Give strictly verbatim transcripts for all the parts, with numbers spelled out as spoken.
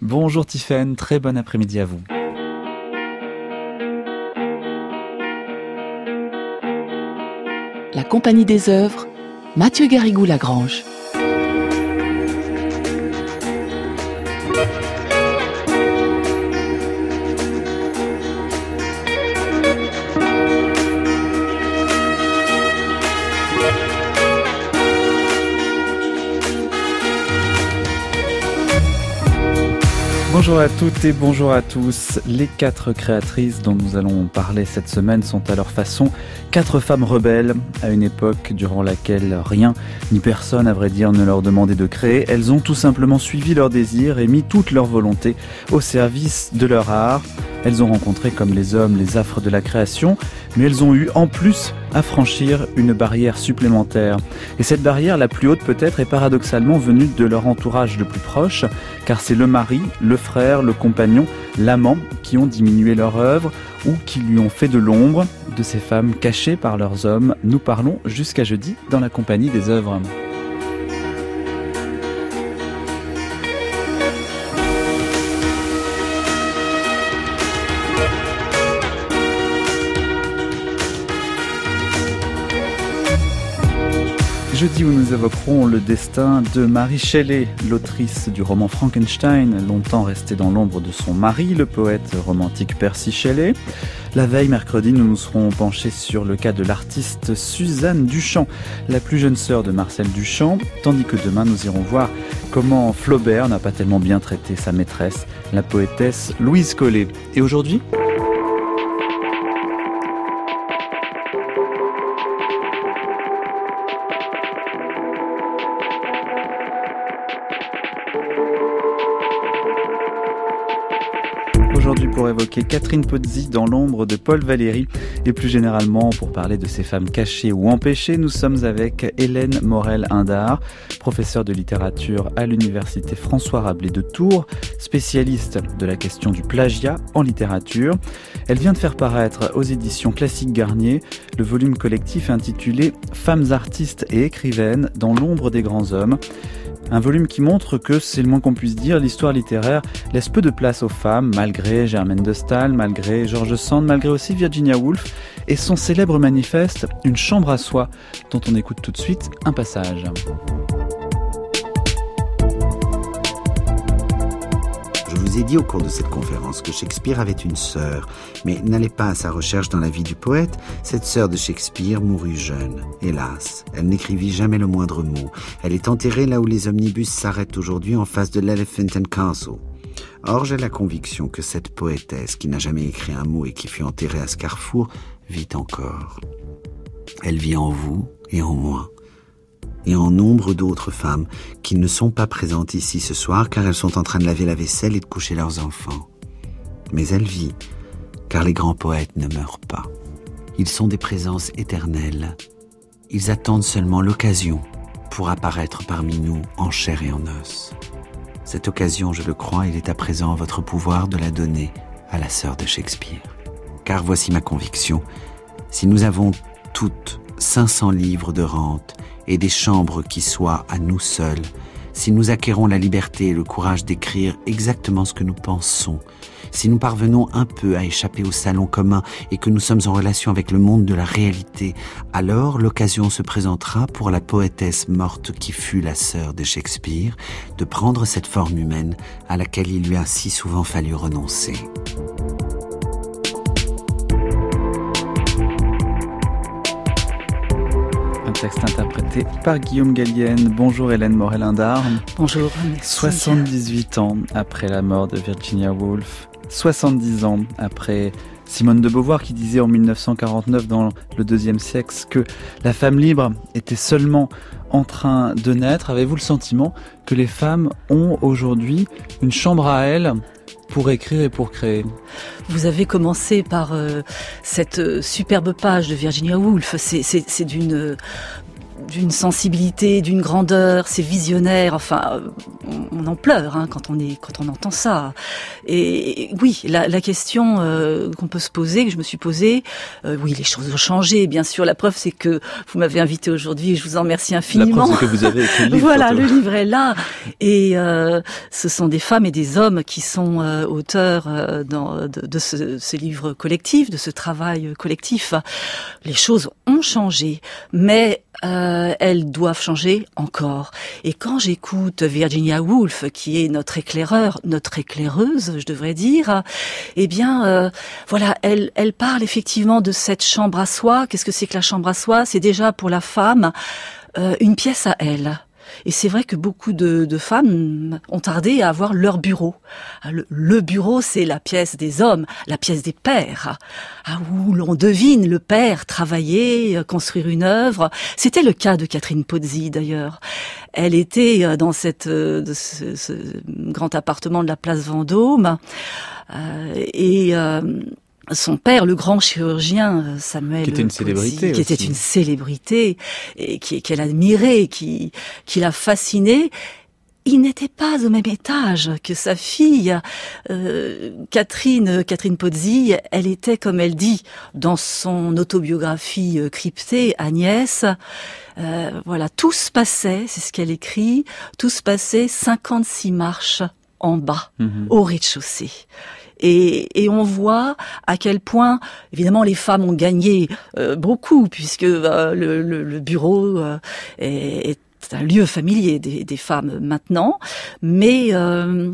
Bonjour Tiffaine, très bon après-midi à vous. La Compagnie des œuvres, Mathieu Garrigou-Lagrange. Bonjour à toutes et bonjour à tous. Les quatre créatrices dont nous allons parler cette semaine sont à leur façon quatre femmes rebelles à une époque durant laquelle rien ni personne, à vrai dire, ne leur demandait de créer. Elles ont tout simplement suivi leurs désirs et mis toute leur volonté au service de leur art. Elles ont rencontré, comme les hommes, les affres de la création, mais elles ont eu en plus à franchir une barrière supplémentaire. Et cette barrière, la plus haute peut-être, est paradoxalement venue de leur entourage le plus proche, car c'est le mari, le frère, le compagnon, l'amant qui ont diminué leur œuvre ou qui lui ont fait de l'ombre. De ces femmes cachées par leurs hommes, nous parlons jusqu'à jeudi dans la Compagnie des œuvres. Jeudi où nous évoquerons le destin de Mary Shelley, l'autrice du roman Frankenstein, longtemps restée dans l'ombre de son mari, le poète romantique Percy Shelley. La veille, mercredi, nous nous serons penchés sur le cas de l'artiste Suzanne Duchamp, la plus jeune sœur de Marcel Duchamp, tandis que demain nous irons voir comment Flaubert n'a pas tellement bien traité sa maîtresse, la poétesse Louise Collet. Et aujourd'hui ? Aujourd'hui pour évoquer Catherine Pozzi dans l'ombre de Paul Valéry et plus généralement pour parler de ces femmes cachées ou empêchées, nous sommes avec Hélène Morel-Indard, professeure de littérature à l'université François Rabelais de Tours, spécialiste de la question du plagiat en littérature. Elle vient de faire paraître aux éditions Classique Garnier le volume collectif intitulé « Femmes artistes et écrivaines dans l'ombre des grands hommes ». Un volume qui montre que, c'est le moins qu'on puisse dire, l'histoire littéraire laisse peu de place aux femmes, malgré Germaine de Staël, malgré George Sand, malgré aussi Virginia Woolf, et son célèbre manifeste « Une chambre à soi », dont on écoute tout de suite un passage. Je vous ai dit au cours de cette conférence que Shakespeare avait une sœur, mais n'allez pas à sa recherche dans la vie du poète. Cette sœur de Shakespeare mourut jeune. Hélas, elle n'écrivit jamais le moindre mot. Elle est enterrée là où les omnibus s'arrêtent aujourd'hui, en face de l'Elephant and Castle. Or, j'ai la conviction que cette poétesse, qui n'a jamais écrit un mot et qui fut enterrée à ce carrefour, vit encore. Elle vit en vous et en moi. Et en nombre d'autres femmes qui ne sont pas présentes ici ce soir car elles sont en train de laver la vaisselle et de coucher leurs enfants. Mais elle vit, car les grands poètes ne meurent pas. Ils sont des présences éternelles. Ils attendent seulement l'occasion pour apparaître parmi nous en chair et en os. Cette occasion, je le crois, il est à présent en votre pouvoir de la donner à la sœur de Shakespeare. Car voici ma conviction, si nous avons toutes cinq cents livres de rente et des chambres qui soient à nous seuls, si nous acquérons la liberté et le courage d'écrire exactement ce que nous pensons, si nous parvenons un peu à échapper au salon commun et que nous sommes en relation avec le monde de la réalité, alors l'occasion se présentera pour la poétesse morte qui fut la sœur de Shakespeare de prendre cette forme humaine à laquelle il lui a si souvent fallu renoncer. Texte interprété par Guillaume Gallienne. Bonjour Hélène Morel-Indard. Bonjour, merci. soixante-dix-huit ans après la mort de Virginia Woolf, soixante-dix ans après Simone de Beauvoir qui disait en mille neuf cent quarante-neuf dans le deuxième siècle que la femme libre était seulement en train de naître. Avez-vous le sentiment que les femmes ont aujourd'hui une chambre à elles pour écrire et pour créer? Vous avez commencé par euh, cette superbe page de Virginia Woolf. C'est, c'est, c'est d'une d'une sensibilité, d'une grandeur, c'est visionnaire, enfin, on, on en pleure hein, quand, on est, quand on entend ça. Et, et oui, la, la question euh, qu'on peut se poser, que je me suis posée, euh, oui, les choses ont changé, bien sûr. La preuve, c'est que vous m'avez invité aujourd'hui et je vous en remercie infiniment. La preuve, c'est que vous avez écrit le livre. Voilà, surtout. le livre est là. Et euh, ce sont des femmes et des hommes qui sont euh, auteurs euh, dans, de, de ce, ce livre collectif, de ce travail collectif. Les choses ont changé, mais euh, elles doivent changer encore. Et quand j'écoute Virginia Woolf, qui est notre éclaireur, notre éclaireuse, je devrais dire, eh bien, euh, voilà, elle, elle parle effectivement de cette chambre à soi. Qu'est-ce que c'est que la chambre à soi ? C'est déjà pour la femme euh, une pièce à elle. Et c'est vrai que beaucoup de, de femmes ont tardé à avoir leur bureau. Le, le bureau, c'est la pièce des hommes, la pièce des pères, où l'on devine le père travailler, construire une œuvre. C'était le cas de Catherine Pozzi, d'ailleurs. Elle était dans cette, de ce, ce grand appartement de la place Vendôme, euh, et euh, son père, le grand chirurgien Samuel qui était une Pozzi, célébrité qui aussi. était une célébrité et qui, qu'elle admirait, qui, qui l'a fascinée. Il n'était pas au même étage que sa fille. Euh, Catherine, Catherine Pozzi, elle était, comme elle dit dans son autobiographie cryptée, Agnès. Euh, voilà, tout se passait, c'est ce qu'elle écrit, tout se passait cinquante-six marches en bas, mmh. au rez-de-chaussée. Et, et on voit à quel point, évidemment, les femmes ont gagné euh, beaucoup, puisque euh, le, le, le bureau euh, est, est un lieu familier des, des femmes maintenant. Mais euh,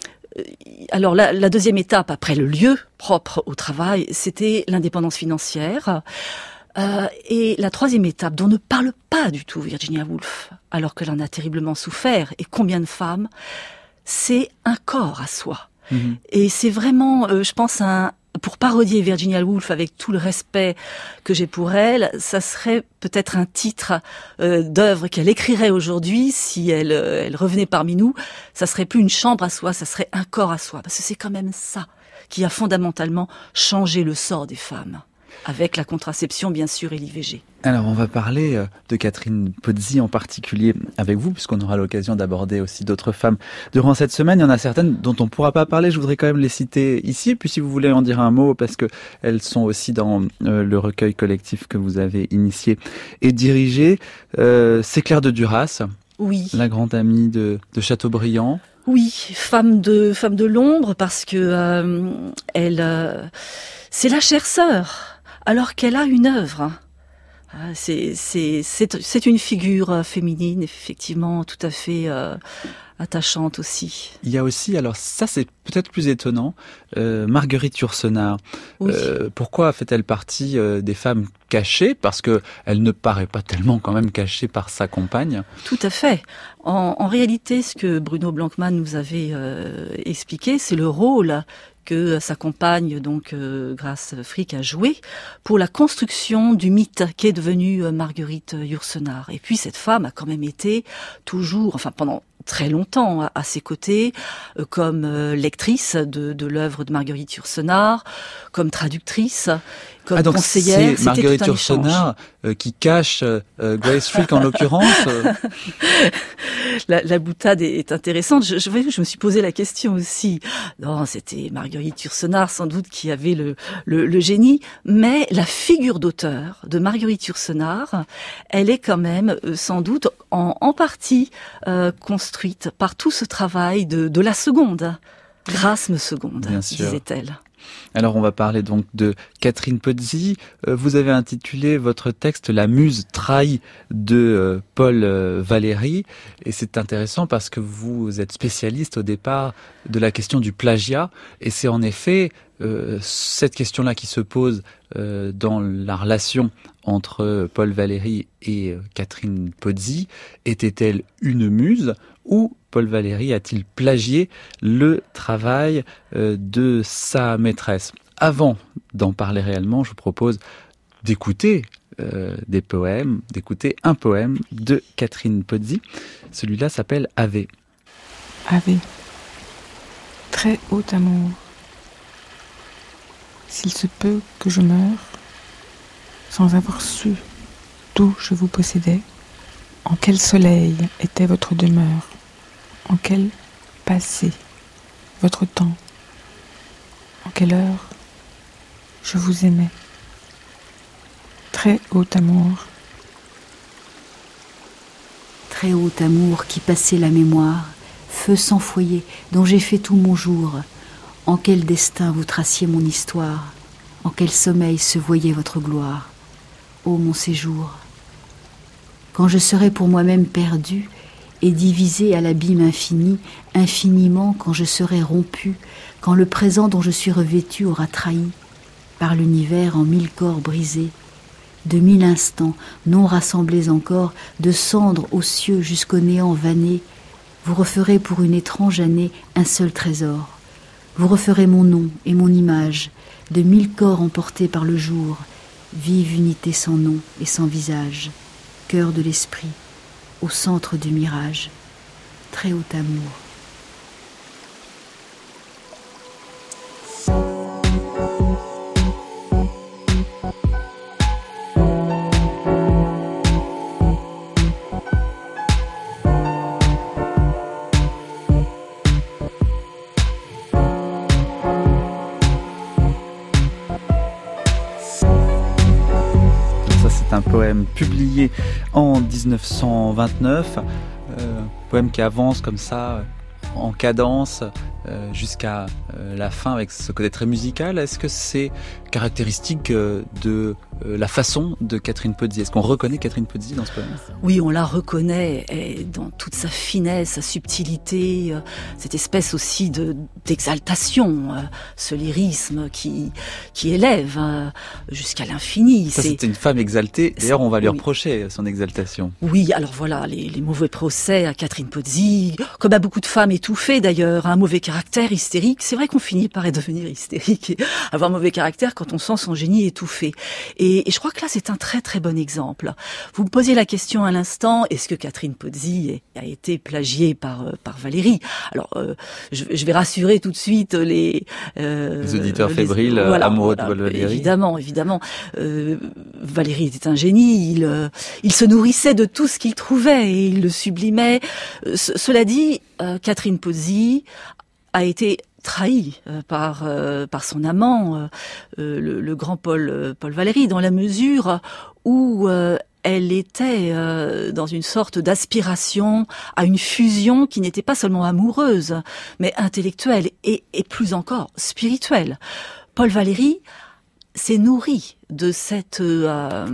alors la, la deuxième étape après le lieu propre au travail, c'était l'indépendance financière. Euh, et la troisième étape, dont ne parle pas du tout Virginia Woolf, alors qu'elle en a terriblement souffert, et combien de femmes, c'est un corps à soi. Mmh. Et c'est vraiment, euh, je pense, un, pour parodier Virginia Woolf avec tout le respect que j'ai pour elle, ça serait peut-être un titre euh, d'œuvre qu'elle écrirait aujourd'hui si elle, euh, elle revenait parmi nous. Ça serait plus une chambre à soi, ça serait un corps à soi, parce que c'est quand même ça qui a fondamentalement changé le sort des femmes. Avec la contraception, bien sûr, et l'I V G. Alors, on va parler de Catherine Pozzi en particulier avec vous, puisqu'on aura l'occasion d'aborder aussi d'autres femmes durant cette semaine. Il y en a certaines dont on ne pourra pas parler. Je voudrais quand même les citer ici. Puis si vous voulez en dire un mot, parce qu'elles sont aussi dans euh, le recueil collectif que vous avez initié et dirigé. Euh, c'est Claire de Duras, oui. La grande amie de, de Chateaubriand. Oui, femme de, femme de l'ombre, parce que euh, elle, euh, c'est la chère sœur. Alors qu'elle a une œuvre. C'est, c'est, c'est, c'est une figure féminine, effectivement, tout à fait euh, attachante aussi. Il y a aussi, alors ça c'est peut-être plus étonnant, euh, Marguerite Yourcenar. Oui. Euh, pourquoi fait-elle partie euh, des femmes cachées ? Parce que elle ne paraît pas tellement quand même cachée par sa compagne. Tout à fait. En, en réalité, ce que Bruno Blankmann nous avait euh, expliqué, c'est le rôle que sa compagne, donc euh, Grace Frick, a joué pour la construction du mythe qu'est devenue euh, Marguerite Yourcenar. Et puis cette femme a quand même été toujours, enfin pendant très longtemps à, à ses côtés, euh, comme euh, lectrice de, de l'œuvre de Marguerite Yourcenar, comme traductrice, comme ah, donc conseillère. C'est Marguerite Yourcenar euh, qui cache euh, Grace Frick en l'occurrence. Euh. La, la boutade est, est intéressante. Je, je, je me suis posé la question aussi. Non, c'était Marguerite Yourcenar sans doute qui avait le, le, le génie, mais la figure d'auteur de Marguerite Yourcenar, elle est quand même euh, sans doute en, en partie euh, construite par tout ce travail de, de la seconde. Grâce me seconde, disait-elle. Alors on va parler donc de Catherine Pozzi. Vous avez intitulé votre texte « La muse trahie » de Paul Valéry. Et c'est intéressant parce que vous êtes spécialiste au départ de la question du plagiat. Et c'est en effet euh, cette question-là qui se pose euh, dans la relation entre Paul Valéry et Catherine Pozzi. Était-elle une muse ou Paul Valéry a-t-il plagié le travail euh, de sa maîtresse ? Avant d'en parler réellement, je vous propose d'écouter euh, des poèmes, d'écouter un poème de Catherine Pozzi. Celui-là s'appelle « Ave ». Ave, très haut amour, s'il se peut que je meure sans avoir su d'où je vous possédais, En quel soleil était votre demeure? En quel passé votre temps? En quelle heure je vous aimais? Très haut amour. Très haut amour qui passait la mémoire, feu sans foyer, dont j'ai fait tout mon jour. En quel destin vous traciez mon histoire? En quel sommeil se voyait votre gloire? Ô mon séjour! Quand je serai pour moi-même perdu et divisé à l'abîme infini, infiniment quand je serai rompu, quand le présent dont je suis revêtu aura trahi par l'univers en mille corps brisés, de mille instants non rassemblés encore, de cendres aux cieux jusqu'au néant vanné, vous referez pour une étrange année un seul trésor. Vous referez mon nom et mon image, de mille corps emportés par le jour, vive unité sans nom et sans visage, cœur de l'esprit, au centre du mirage, très haut amour. Un poème publié en dix-neuf cent vingt-neuf, euh, poème qui avance comme ça, euh, en cadence, euh, jusqu'à euh, la fin avec ce côté très musical. Est-ce que c'est caractéristique euh, de euh, la façon de Catherine Pozzi? Est-ce qu'on reconnaît Catherine Pozzi dans ce poème? Oui, on la reconnaît et dans toute sa finesse, sa subtilité, euh, cette espèce aussi de d'exaltation, euh, ce lyrisme qui qui élève euh, jusqu'à l'infini. Ça, c'est c'était une femme exaltée. D'ailleurs, on va lui oui. reprocher son exaltation. Oui, alors voilà, les, les mauvais procès à Catherine Pozzi, comme à beaucoup de femmes étouffées d'ailleurs, un mauvais caractère, hystérique. C'est vrai qu'on finit par devenir hystérique et avoir mauvais caractère quand on sent son génie étouffé. Et, et je crois que là, c'est un très très bon exemple. Vous me posiez la question à l'instant, est-ce que Catherine Pozzi a été plagiée par par Valéry? Alors, euh, je, je vais rassurer tout de suite les, euh, les auditeurs les, fébriles, voilà, amoureux voilà, de Valéry. Évidemment, évidemment. Euh, Valéry était un génie. Il, euh, il se nourrissait de tout ce qu'il trouvait et il le sublimait. Euh, ce, cela dit, euh, Catherine Pozzi a été trahie euh, par euh, par son amant, euh, euh, le, le grand Paul euh, Paul Valéry, dans la mesure où euh, elle était euh, dans une sorte d'aspiration à une fusion qui n'était pas seulement amoureuse, mais intellectuelle et, et plus encore spirituelle. Paul Valéry s'est nourri de cette euh,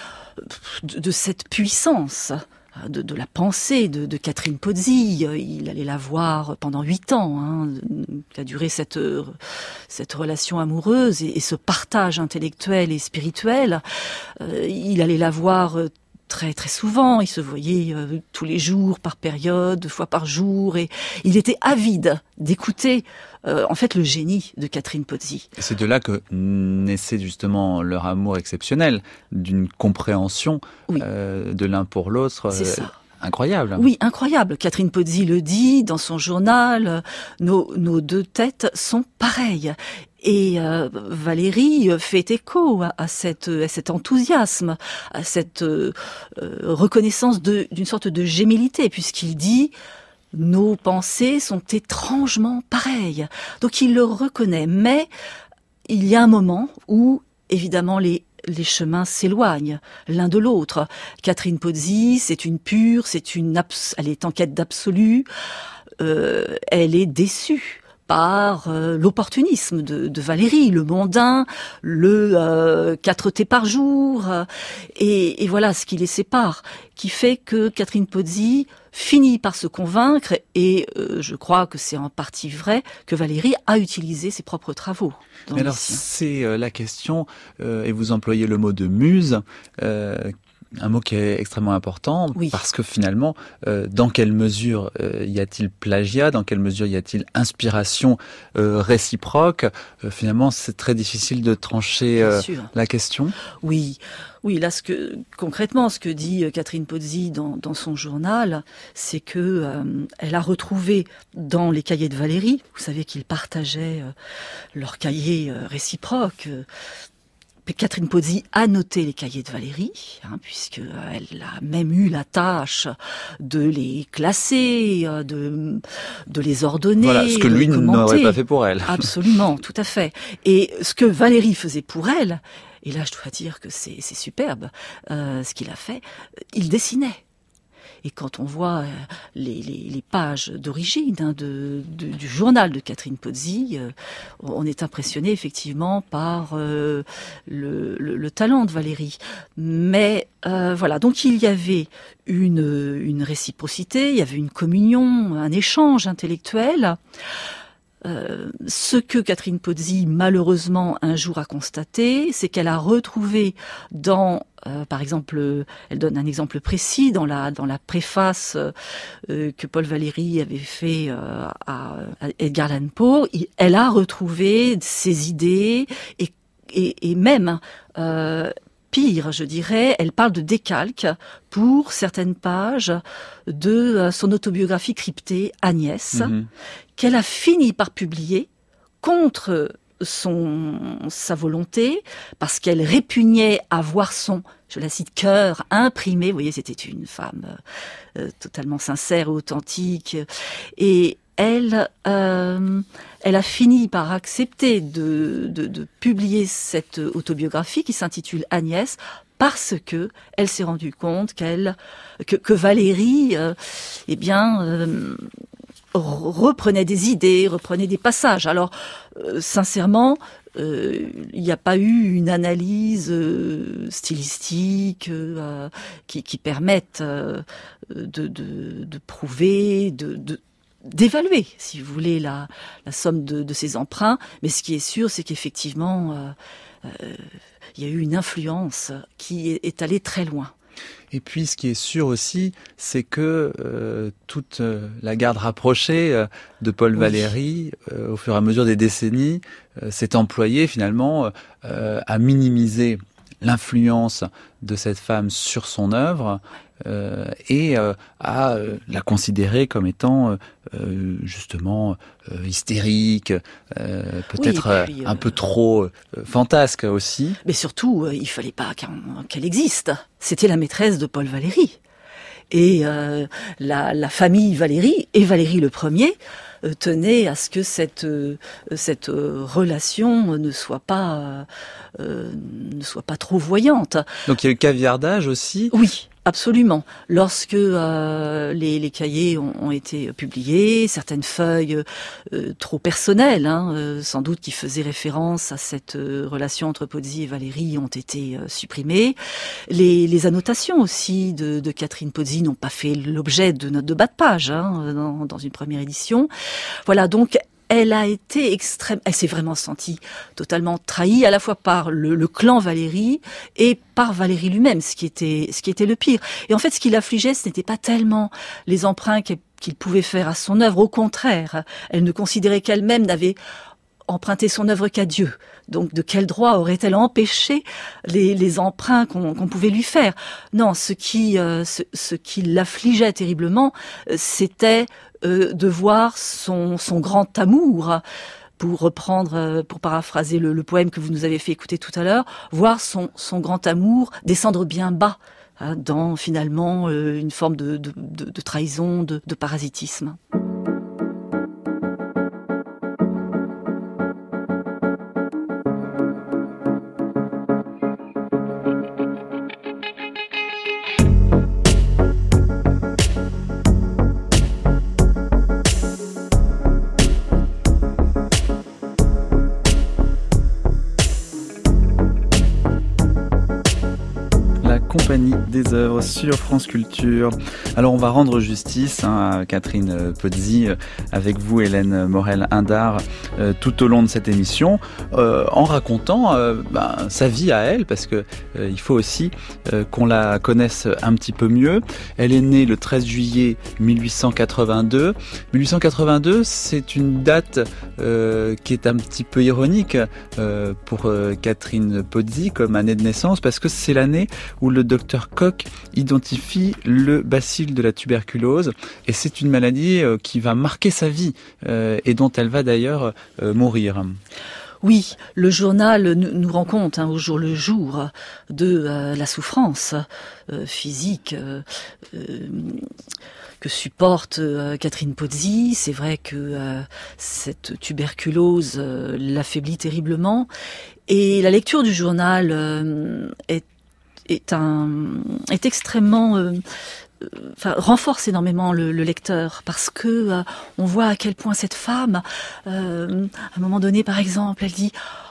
de, de cette puissance. De, de la pensée de, de Catherine Pozzi. Il allait la voir pendant huit ans, hein, qu'a duré cette cette relation amoureuse et, et ce partage intellectuel et spirituel. Euh, il allait la voir très très souvent. Il se voyait euh, tous les jours, par période, deux fois par jour, et il était avide d'écouter euh, en fait le génie de Catherine Pozzi. Et c'est de là que naissait justement leur amour exceptionnel, d'une compréhension oui. euh, de l'un pour l'autre. C'est euh, ça. Incroyable. Oui, incroyable. Catherine Pozzi le dit dans son journal, nos, nos deux têtes sont pareilles. Et euh, Valéry fait écho à, à, cette, à cet enthousiasme, à cette euh, reconnaissance de, d'une sorte de gémilité, puisqu'il dit « nos pensées sont étrangement pareilles ». Donc il le reconnaît, mais il y a un moment où, évidemment, les les chemins s'éloignent l'un de l'autre. Catherine Pozzi, c'est une pure, c'est une abs- elle est en quête d'absolu, euh, elle est déçue par euh, l'opportunisme de, de Valéry, le mondain, le euh, quatre thés par jour, euh, et, et voilà ce qui les sépare, qui fait que Catherine Pozzi finit par se convaincre, et euh, je crois que c'est en partie vrai, que Valéry a utilisé ses propres travaux. Mais alors c'est euh, la question, euh, et vous employez le mot de muse, euh, un mot qui est extrêmement important, oui. Parce que finalement, euh, dans quelle mesure euh, y a-t-il plagiat, dans quelle mesure y a-t-il inspiration euh, réciproque, euh, finalement c'est très difficile de trancher euh, la question. Oui, oui, là ce que concrètement ce que dit Catherine Pozzi dans, dans son journal, c'est que euh, elle a retrouvé dans les cahiers de Valéry, vous savez qu'ils partageaient euh, leurs cahiers euh, réciproques. Euh, Catherine Pozzi a noté les cahiers de Valérie, hein, puisqu'elle a même eu la tâche de les classer, de, de les ordonner. Voilà, ce que lui n'aurait pas fait pour elle. Absolument, tout à fait. Et ce que Valérie faisait pour elle, et là je dois dire que c'est, c'est superbe, euh, ce qu'il a fait, il dessinait. Et quand on voit les, les, les pages d'origine hein, de, de, du journal de Catherine Pozzi, euh, on est impressionné effectivement par euh, le, le, le talent de Valérie. Mais euh, voilà, donc il y avait une, une réciprocité, il y avait une communion, un échange intellectuel. Euh, ce que Catherine Pozzi, malheureusement, un jour a constaté, c'est qu'elle a retrouvé dans, euh, par exemple, elle donne un exemple précis, dans la, dans la préface euh, que Paul Valéry avait fait euh, à, à Edgar Allan Poe, elle a retrouvé ses idées et, et, et même... Euh, Pire, je dirais, elle parle de décalque pour certaines pages de son autobiographie cryptée Agnès, mmh. qu'elle a fini par publier contre son sa volonté, parce qu'elle répugnait à voir son, je la cite, cœur imprimé. Vous voyez, c'était une femme euh, totalement sincère et authentique. Et elle, euh, elle a fini par accepter de, de, de publier cette autobiographie qui s'intitule Agnès, parce que elle s'est rendue compte qu'elle, que, que Valérie, euh, eh bien, euh, reprenait des idées, reprenait des passages. Alors, euh, sincèrement, euh, il n'y a pas eu une analyse euh, stylistique euh, qui, qui permette euh, de, de, de prouver, de, de d'évaluer, si vous voulez, la, la somme de, de ces emprunts. Mais ce qui est sûr, c'est qu'effectivement, euh, euh, il y a eu une influence qui est, est allée très loin. Et puis, ce qui est sûr aussi, c'est que euh, toute euh, la garde rapprochée euh, de Paul oui. Valéry, euh, au fur et à mesure des décennies, euh, s'est employée finalement euh, à minimiser l'influence de cette femme sur son œuvre euh, et euh, à euh, la considérer comme étant euh, justement euh, hystérique, euh, peut-être oui, puis, euh, un peu trop euh, fantasque aussi. Mais surtout, euh, il fallait pas qu'elle existe. C'était la maîtresse de Paul Valéry. Et euh, la, la famille Valéry, et Valéry le premier, euh, tenait à ce que cette, euh, cette euh, relation ne soit pas, euh, ne soit pas trop voyante. Donc il y a eu caviardage aussi ? Oui. Absolument. Lorsque euh, les, les cahiers ont, ont été publiés, certaines feuilles euh, trop personnelles, hein, euh, sans doute qui faisaient référence à cette euh, relation entre Pozzi et Valéry, ont été euh, supprimées. Les, les annotations aussi de, de Catherine Pozzi n'ont pas fait l'objet de notes de bas de page hein, dans, dans une première édition. Voilà, donc elle a été extrême, elle s'est vraiment sentie totalement trahie, à la fois par le, le clan Valéry et par Valéry lui-même, ce qui était, ce qui était le pire. Et en fait, ce qui l'affligeait, ce n'était pas tellement les emprunts qu'il, qu'il pouvait faire à son œuvre. Au contraire, elle ne considérait qu'elle-même n'avait emprunté son œuvre qu'à Dieu. Donc, de quel droit aurait-elle empêché les, les emprunts qu'on, qu'on pouvait lui faire ? Non, ce qui, euh, ce, ce qui l'affligeait terriblement, c'était euh, de voir son, son grand amour, pour reprendre, pour paraphraser le, le poème que vous nous avez fait écouter tout à l'heure, voir son, son grand amour descendre bien bas, hein, dans finalement euh, une forme de, de, de, de trahison, de, de parasitisme. Compagnie des œuvres sur France Culture. Alors on va rendre justice hein, à Catherine Pozzi avec vous, Hélène Morel-Indart, euh, tout au long de cette émission, euh, en racontant euh, ben, sa vie à elle, parce que euh, il faut aussi euh, qu'on la connaisse un petit peu mieux. Elle est née le treize juillet mille huit cent quatre-vingt-deux. mille huit cent quatre-vingt-deux, c'est une date euh, qui est un petit peu ironique euh, pour euh, Catherine Pozzi comme année de naissance, parce que c'est l'année où le docteur Koch identifie le bacille de la tuberculose, et c'est une maladie euh, qui va marquer sa vie euh, et dont elle va d'ailleurs euh, mourir. Oui, le journal nous, nous rend compte hein, au jour le jour de euh, la souffrance euh, physique euh, euh, que supporte euh, Catherine Pozzi. C'est vrai que euh, cette tuberculose euh, l'affaiblit terriblement. Et la lecture du journal euh, est, est, un, est extrêmement... Euh, Enfin, renforce énormément le, le lecteur parce que euh, on voit à quel point cette femme, euh, à un moment donné, par exemple, elle dit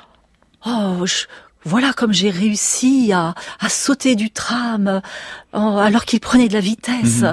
« Oh, je, voilà comme j'ai réussi à, à sauter du tram euh, alors qu'il prenait de la vitesse. Mmh. »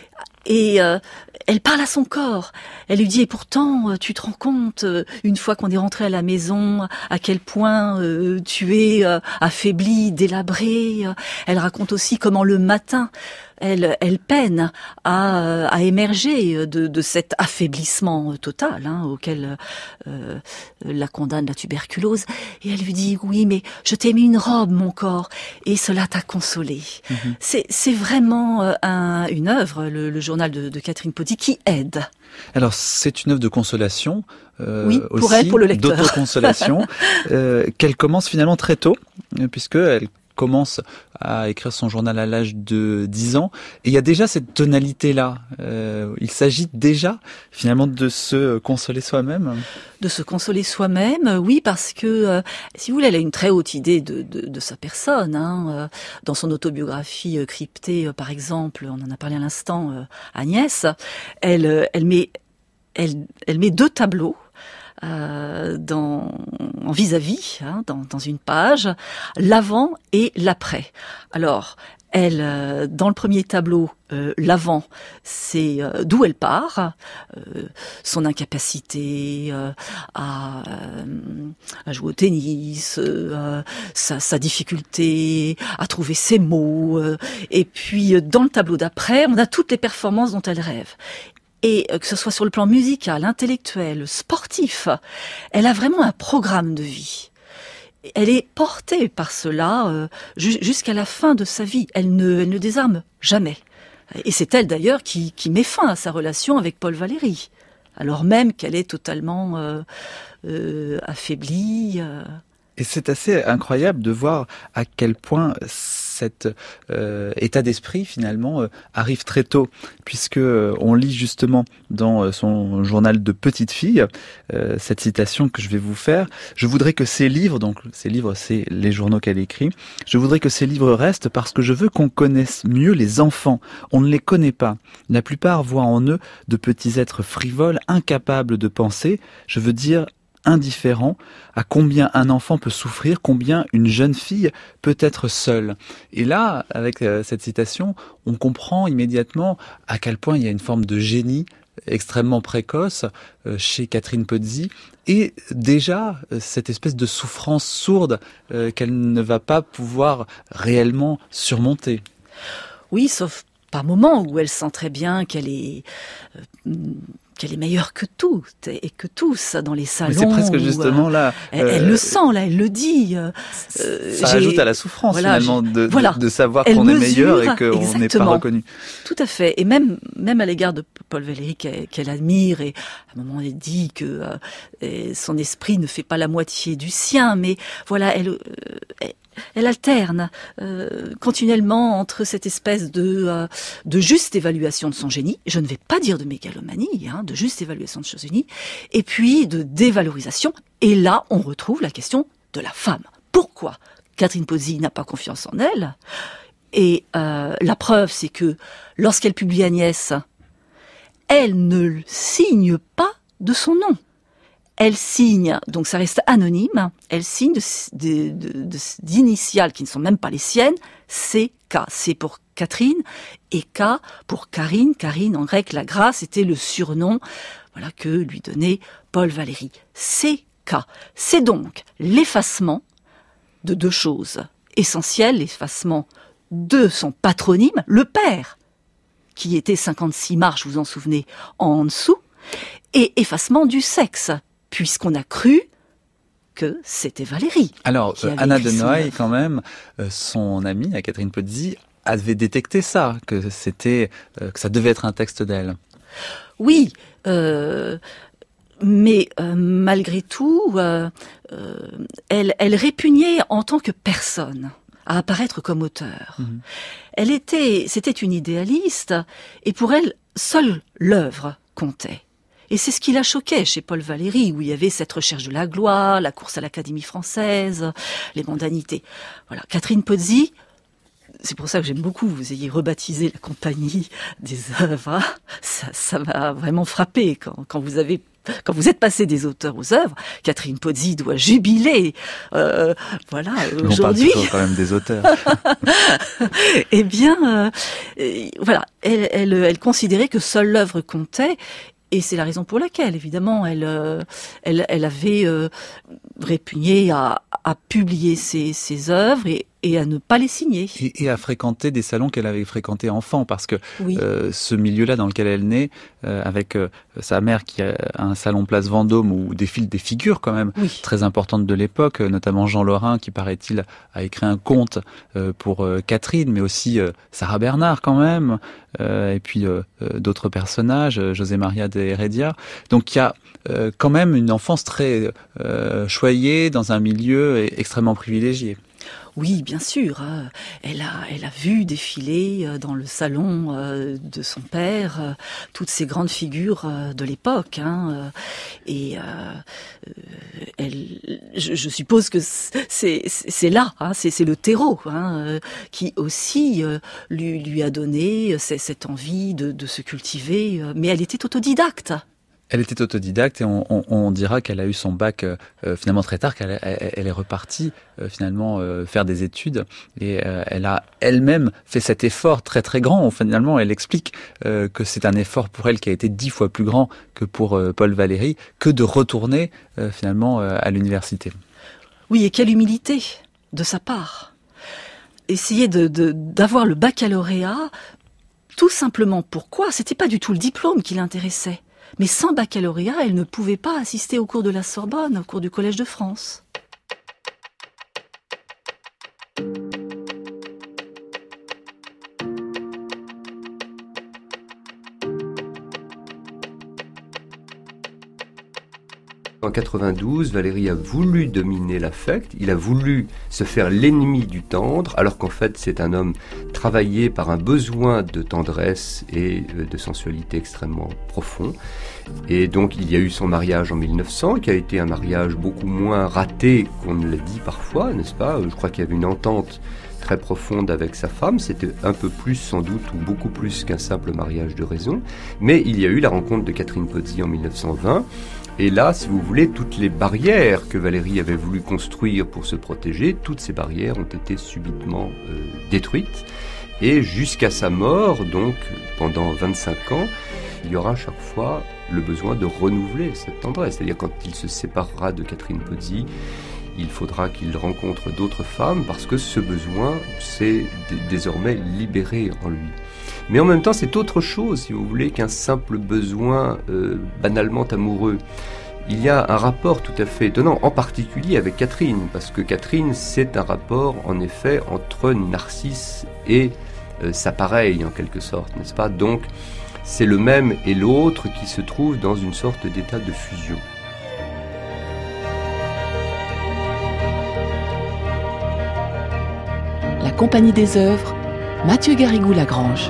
Et euh, elle parle à son corps. Elle lui dit, et pourtant, tu te rends compte, une fois qu'on est rentré à la maison, à quel point euh, tu es euh, affaibli, délabré. Elle raconte aussi comment le matin, elle, elle peine à, à émerger de, de cet affaiblissement total hein, auquel euh, la condamne la tuberculose. Et elle lui dit, oui, mais je t'ai mis une robe, mon corps, et cela t'a consolé. Mm-hmm. C'est, c'est vraiment un, une œuvre, le, le journal de, de Catherine Pozzi, qui aide. Alors, c'est une œuvre de consolation, euh, oui, pour aussi, elle, pour le lecteur. D'autoconsolation, euh, qu'elle commence finalement très tôt, puisqu'elle commence à écrire son journal à l'âge de dix ans. Et il y a déjà cette tonalité-là. Euh, il s'agit déjà, finalement, de se consoler soi-même. De se consoler soi-même, oui, parce que, euh, si vous voulez, elle a une très haute idée de, de, de sa personne. Hein. Euh, dans son autobiographie euh, cryptée, euh, par exemple, on en a parlé à l'instant, euh, Agnès, elle, euh, elle, met, elle, elle met deux tableaux Euh, dans, en vis-à-vis, hein, dans, dans une page, l'avant et l'après. Alors, elle, euh, dans le premier tableau, euh, l'avant, c'est euh, d'où elle part, euh, son incapacité euh, à, euh, à jouer au tennis, euh, sa, sa difficulté à trouver ses mots. Euh, et puis, dans le tableau d'après, on a toutes les performances dont elle rêve. Et que ce soit sur le plan musical, intellectuel, sportif, elle a vraiment un programme de vie. Elle est portée par cela euh, jusqu'à la fin de sa vie. Elle ne, elle ne désarme jamais. Et c'est elle d'ailleurs qui, qui met fin à sa relation avec Paul Valéry, alors même qu'elle est totalement euh, euh, affaiblie. Euh. Et c'est assez incroyable de voir à quel point cet euh, état d'esprit finalement euh, arrive très tôt, puisque euh, on lit justement dans euh, son journal de petite fille euh, cette citation que je vais vous faire. Je voudrais que ces livres, donc ces livres c'est les journaux qu'elle écrit, je voudrais que ces livres restent parce que je veux qu'on connaisse mieux les enfants. On ne les connaît pas. La plupart voient en eux de petits êtres frivoles, incapables de penser. Je veux dire indifférent à combien un enfant peut souffrir, combien une jeune fille peut être seule. Et là, avec euh, cette citation, on comprend immédiatement à quel point il y a une forme de génie extrêmement précoce euh, chez Catherine Pozzi et déjà euh, cette espèce de souffrance sourde euh, qu'elle ne va pas pouvoir réellement surmonter. Oui, sauf par moments où elle sent très bien qu'elle est... Euh, qu'elle est meilleure que toutes et que tous dans les salons. Mais c'est presque justement là. Euh, elle, elle le sent, là, elle le dit. Euh, ça ajoute à la souffrance voilà, finalement de, voilà, de, de savoir elle qu'on mesure, est meilleur et qu'on n'est pas reconnu. Tout à fait. Et même, même à l'égard de Paul Valéry qu'elle, qu'elle admire et à un moment elle dit que euh, son esprit ne fait pas la moitié du sien, mais voilà, elle, euh, elle Elle alterne euh, continuellement entre cette espèce de, euh, de juste évaluation de son génie, je ne vais pas dire de mégalomanie, hein, de juste évaluation de son génie, et puis de dévalorisation. Et là, on retrouve la question de la femme. Pourquoi Catherine Pozzi n'a pas confiance en elle ? Et euh, la preuve, c'est que lorsqu'elle publie Agnès, elle ne signe pas de son nom. Elle signe, donc ça reste anonyme, elle signe de, de, de, de, d'initiales qui ne sont même pas les siennes, C K. C'est pour Catherine, et K pour Karine. Karine, en grec, la grâce, c'était le surnom voilà, que lui donnait Paul Valéry. C K. C'est donc l'effacement de deux choses essentielles, l'effacement de son patronyme, le père, qui était cinquante-six marches, vous vous en souvenez, en dessous, et effacement du sexe, puisqu'on a cru que c'était Valéry. Alors, euh, Anna de Noailles, quand même, euh, son amie, la Catherine Pozzi, avait détecté ça, que c'était, euh, que ça devait être un texte d'elle. Oui, euh, Mais euh, malgré tout, euh, euh, elle, elle répugnait en tant que personne à apparaître comme auteur. Mmh. Elle était, c'était une idéaliste, et pour elle, seule l'œuvre comptait. Et c'est ce qui la choquait chez Paul Valéry, où il y avait cette recherche de la gloire, la course à l'Académie française, les mondanités. Voilà, Catherine Pozzi, c'est pour ça que j'aime beaucoup que vous ayez rebaptisé la compagnie des œuvres. Ça, ça m'a vraiment frappé quand, quand vous avez Quand vous êtes passé des auteurs aux œuvres, Catherine Pozzi doit jubiler. Euh, voilà, aujourd'hui. On parle toujours quand même des auteurs. Eh bien, euh, voilà, elle, elle, elle considérait que seule l'œuvre comptait. Et c'est la raison pour laquelle, évidemment, elle, euh, elle, elle avait euh, répugné à, à publier ses, ses œuvres et, et à ne pas les signer. Et, et à fréquenter des salons qu'elle avait fréquentés enfant, parce que oui. euh, ce milieu-là dans lequel elle naît, euh, avec euh, sa mère qui a un salon Place Vendôme où défilent des figures quand même oui. très importantes de l'époque, notamment Jean Lorrain qui, paraît-il, a écrit un conte euh, pour euh, Catherine, mais aussi euh, Sarah Bernard quand même, euh, et puis euh, euh, d'autres personnages, euh, José Maria de Heredia. Donc il y a euh, quand même une enfance très euh, choyée dans un milieu extrêmement privilégié. Oui, bien sûr. Elle a, elle a vu défiler dans le salon de son père toutes ces grandes figures de l'époque. Hein. Et euh, elle, je, je suppose que c'est, c'est là, hein, c'est, c'est le terreau hein, qui aussi lui, lui a donné cette envie de, de se cultiver. Mais elle était autodidacte. Elle était autodidacte et on, on, on dira qu'elle a eu son bac euh, finalement très tard, qu'elle elle, elle est repartie euh, finalement euh, faire des études et euh, elle a elle-même fait cet effort très très grand. Finalement, elle explique euh, que c'est un effort pour elle qui a été dix fois plus grand que pour euh, Paul Valéry, que de retourner euh, finalement euh, à l'université. Oui, et quelle humilité de sa part. Essayer de, de, d'avoir le baccalauréat, tout simplement pourquoi ? C'était pas du tout le diplôme qui l'intéressait. Mais sans baccalauréat, elle ne pouvait pas assister aux cours de la Sorbonne, aux cours du Collège de France. En quatre-vingt-douze, Valéry a voulu dominer l'affect, il a voulu se faire l'ennemi du tendre, alors qu'en fait c'est un homme travaillé par un besoin de tendresse et de sensualité extrêmement profond. Et donc il y a eu son mariage en mille neuf cents, qui a été un mariage beaucoup moins raté qu'on ne l'a dit parfois, n'est-ce pas ? Je crois qu'il y avait une entente très profonde avec sa femme, c'était un peu plus sans doute, ou beaucoup plus qu'un simple mariage de raison. Mais il y a eu la rencontre de Catherine Pozzi en mille neuf cent vingt, et là, si vous voulez, toutes les barrières que Valéry avait voulu construire pour se protéger, toutes ces barrières ont été subitement euh, détruites. Et jusqu'à sa mort, donc pendant vingt-cinq ans, il y aura chaque fois le besoin de renouveler cette tendresse. C'est-à-dire quand il se séparera de Catherine Pozzi, il faudra qu'il rencontre d'autres femmes parce que ce besoin s'est d- désormais libéré en lui. Mais en même temps, c'est autre chose, si vous voulez, qu'un simple besoin euh, banalement amoureux. Il y a un rapport tout à fait étonnant, en particulier avec Catherine, parce que Catherine, c'est un rapport, en effet, entre Narcisse et euh, sa pareille, en quelque sorte, n'est-ce pas ? Donc, c'est le même et l'autre qui se trouvent dans une sorte d'état de fusion. La Compagnie des œuvres, Mathieu Garrigou-Lagrange.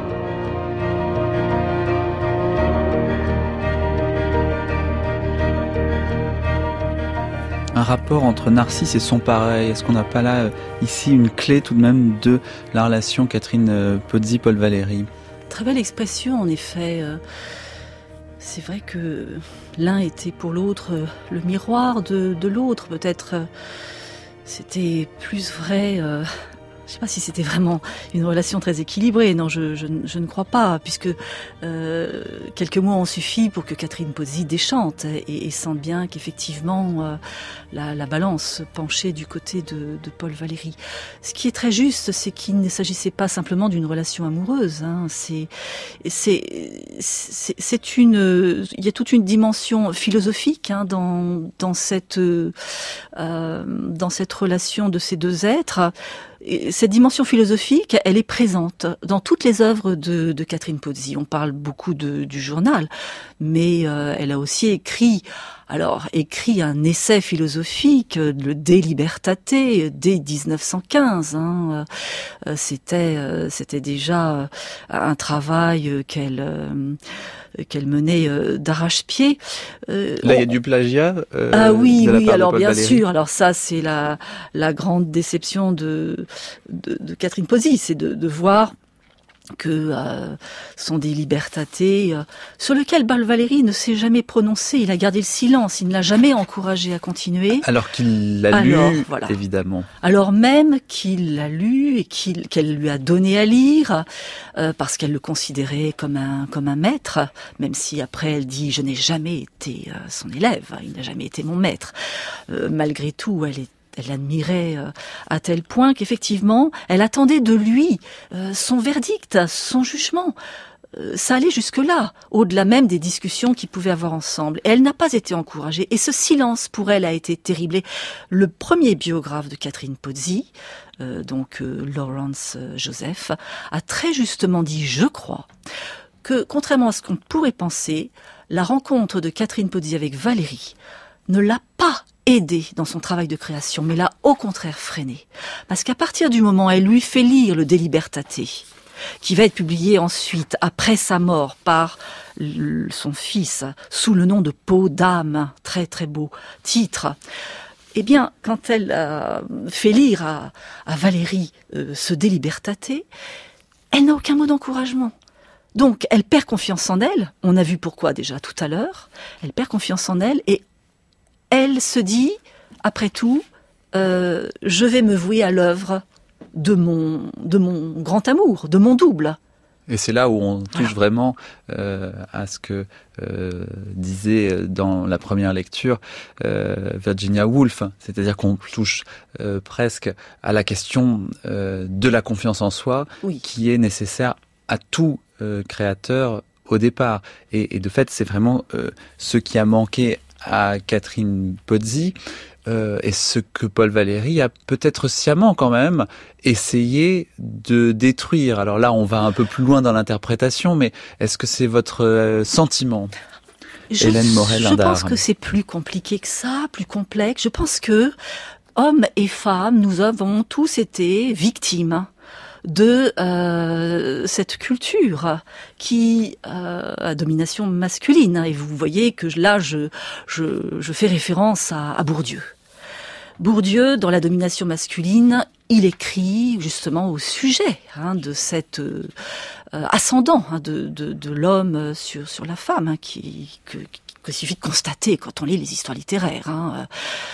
Un rapport entre Narcisse et son pareil. Est-ce qu'on n'a pas là, ici, une clé tout de même de la relation Catherine Pozzi-Paul Valéry ? Très belle expression, en effet. C'est vrai que l'un était pour l'autre le miroir de, de l'autre. Peut-être c'était plus vrai... Euh... Je ne sais pas si c'était vraiment une relation très équilibrée. Non, je, je, je ne crois pas, puisque euh, quelques mois ont suffi pour que Catherine Pozzi déchante et, et sente bien qu'effectivement euh, la, la balance penchait du côté de, de Paul Valéry. Ce qui est très juste, c'est qu'il ne s'agissait pas simplement d'une relation amoureuse. Hein. C'est, c'est, c'est, c'est une, il y a toute une dimension philosophique hein, dans, dans cette, euh, dans cette relation de ces deux êtres. Et cette dimension philosophique, elle est présente dans toutes les œuvres de, de Catherine Pozzi. On parle beaucoup de, du journal, mais euh, elle a aussi écrit, alors écrit un essai philosophique, le De Libertate, dès dix-neuf cent quinze. Hein. Euh, c'était, euh, c'était déjà euh, un travail qu'elle euh, qu'elle menait euh, d'arrache-pied. Euh, Là, il y a du plagiat. Euh, ah oui, de la oui. part Alors de Paul bien Valéry. sûr. Alors ça, c'est la la grande déception de de, de Catherine Pozzi, c'est de, de voir que euh, son De Libertate, euh, sur lequel Paul Valéry ne s'est jamais prononcé, il a gardé le silence, il ne l'a jamais encouragé à continuer. Alors qu'il l'a Alors, lu, voilà. évidemment. Alors même qu'il l'a lu et qu'il, qu'elle lui a donné à lire, euh, parce qu'elle le considérait comme un, comme un maître, même si après elle dit « je n'ai jamais été euh, son élève, il n'a jamais été mon maître euh, ». Malgré tout, elle est Elle l'admirait à tel point qu'effectivement, elle attendait de lui son verdict, son jugement. Ça allait jusque-là, au-delà même des discussions qu'ils pouvaient avoir ensemble. Et elle n'a pas été encouragée. Et ce silence, pour elle, a été terrible. Et le premier biographe de Catherine Pozzi, euh, donc euh, Lawrence Joseph, a très justement dit, je crois, que contrairement à ce qu'on pourrait penser, la rencontre de Catherine Pozzi avec Valéry ne l'a pas aidé dans son travail de création, mais l'a au contraire freiné. Parce qu'à partir du moment où elle lui fait lire le De Libertate, qui va être publié ensuite, après sa mort, par son fils, sous le nom de Peau d'âme, très très beau titre, eh bien, quand elle a fait lire à, à Valéry euh, ce De Libertate, elle n'a aucun mot d'encouragement. Donc, elle perd confiance en elle, on a vu pourquoi déjà tout à l'heure, elle perd confiance en elle, et elle se dit, après tout, euh, je vais me vouer à l'œuvre de mon, de mon grand amour, de mon double. Et c'est là où on touche Voilà. vraiment euh, à ce que euh, disait dans la première lecture euh, Virginia Woolf, c'est-à-dire qu'on touche euh, presque à la question euh, de la confiance en soi, Oui. qui est nécessaire à tout euh, créateur au départ. Et, et de fait, c'est vraiment euh, ce qui a manqué à Catherine Pozzi, euh, et ce que Paul Valéry a peut-être sciemment quand même essayé de détruire. Alors là, on va un peu plus loin dans l'interprétation, mais est-ce que c'est votre euh, sentiment, Je, Hélène Morel-Lindard? Je pense que c'est plus compliqué que ça, plus complexe. Je pense que, hommes et femmes, nous avons tous été victimes de euh, cette culture qui euh, a domination masculine. Et vous voyez que là, je, je, je fais référence à, à Bourdieu. Bourdieu, dans la domination masculine, il écrit justement au sujet hein, de cet euh, ascendant hein, de, de, de l'homme sur, sur la femme, hein, qui, que, que suffit de constater quand on lit les histoires littéraires. Hein.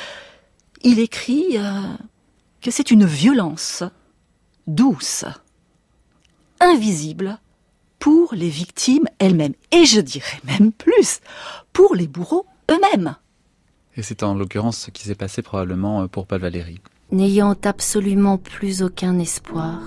Il écrit euh, que c'est une violence douce, invisible pour les victimes elles-mêmes. Et je dirais même plus, pour les bourreaux eux-mêmes. Et c'est en l'occurrence ce qui s'est passé probablement pour Paul Valéry. N'ayant absolument plus aucun espoir,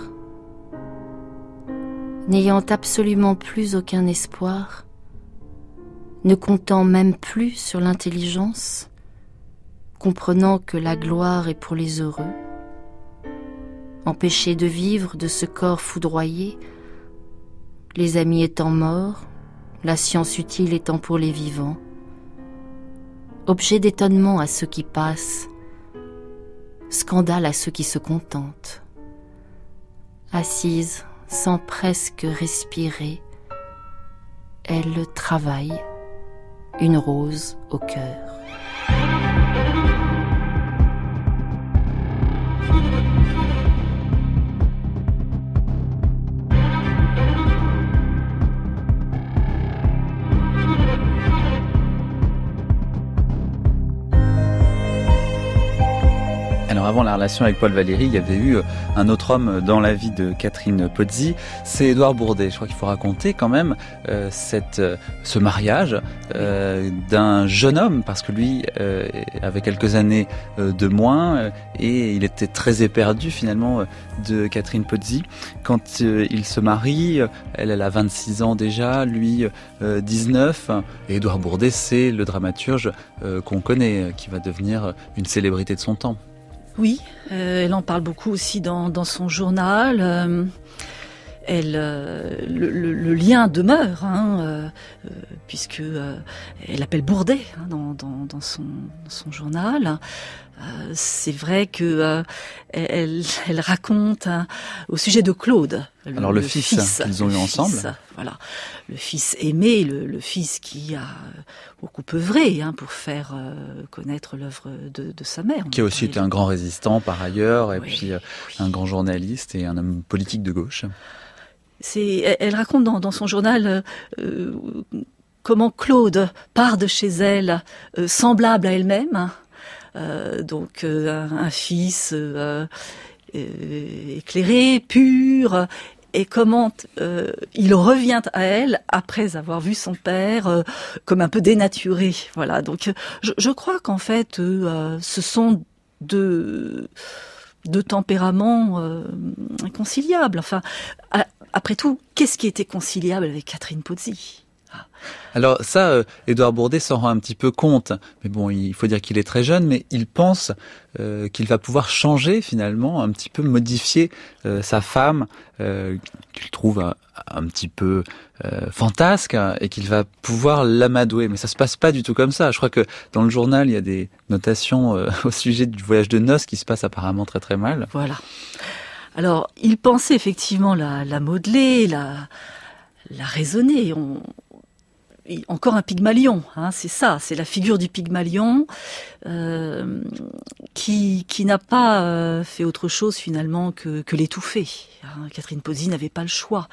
n'ayant absolument plus aucun espoir, ne comptant même plus sur l'intelligence, comprenant que la gloire est pour les heureux, empêché de vivre de ce corps foudroyé, les amis étant morts, la science utile étant pour les vivants, objet d'étonnement à ceux qui passent, scandale à ceux qui se contentent, assise sans presque respirer, elle travaille, une rose au cœur. Alors avant la relation avec Paul Valéry, il y avait eu un autre homme dans la vie de Catherine Pozzi, c'est Édouard Bourdet. Je crois qu'il faut raconter quand même euh, cette, euh, ce mariage euh, d'un jeune homme, parce que lui euh, avait quelques années euh, de moins euh, et il était très éperdu finalement euh, de Catherine Pozzi. Quand euh, il se marie, elle, elle a vingt-six ans déjà, lui euh, dix-neuf, et Édouard Bourdet, c'est le dramaturge euh, qu'on connaît, qui va devenir une célébrité de son temps. Oui, euh, elle en parle beaucoup aussi dans, dans son journal. Euh, elle, euh, le, le, le lien demeure, hein, euh, euh, puisque euh, elle appelle Bourdet hein, dans, dans, dans, son, dans son journal. Euh, c'est vrai que euh, elle, elle raconte hein, au sujet de Claude. Le, Alors le, le fils, fils qu'ils ont eu ensemble. Fils, voilà, le fils aimé, le, le fils qui a beaucoup œuvré hein, pour faire euh, connaître l'œuvre de, de sa mère. Qui a aussi été un grand résistant par ailleurs, et oui, puis euh, oui. un grand journaliste et un homme politique de gauche. C'est, elle raconte dans, dans son journal euh, comment Claude part de chez elle euh, semblable à elle-même. Euh, donc euh, un, un fils euh, euh, éclairé, pur, et comment euh, il revient à elle après avoir vu son père euh, comme un peu dénaturé. Voilà. Donc je, je crois qu'en fait euh, ce sont deux de tempéraments euh, inconciliables. Enfin, à, après tout, qu'est-ce qui était conciliable avec Catherine Pozzi ? Ah. Alors ça, euh, Édouard Bourdet s'en rend un petit peu compte. Mais bon, il faut dire qu'il est très jeune, mais il pense euh, qu'il va pouvoir changer finalement, un petit peu modifier euh, sa femme, euh, qu'il trouve un, un petit peu euh, fantasque, hein, et qu'il va pouvoir l'amadouer. Mais ça se passe pas du tout comme ça. Je crois que dans le journal, il y a des notations euh, au sujet du voyage de noces qui se passe apparemment très très mal. Voilà. Alors, il pensait effectivement la, la modeler, la, la raisonner. On, encore un Pygmalion, hein, c'est ça, c'est la figure du Pygmalion euh, qui, qui n'a pas euh, fait autre chose finalement que, que l'étouffer. Hein. Catherine Pozzi n'avait pas le choix.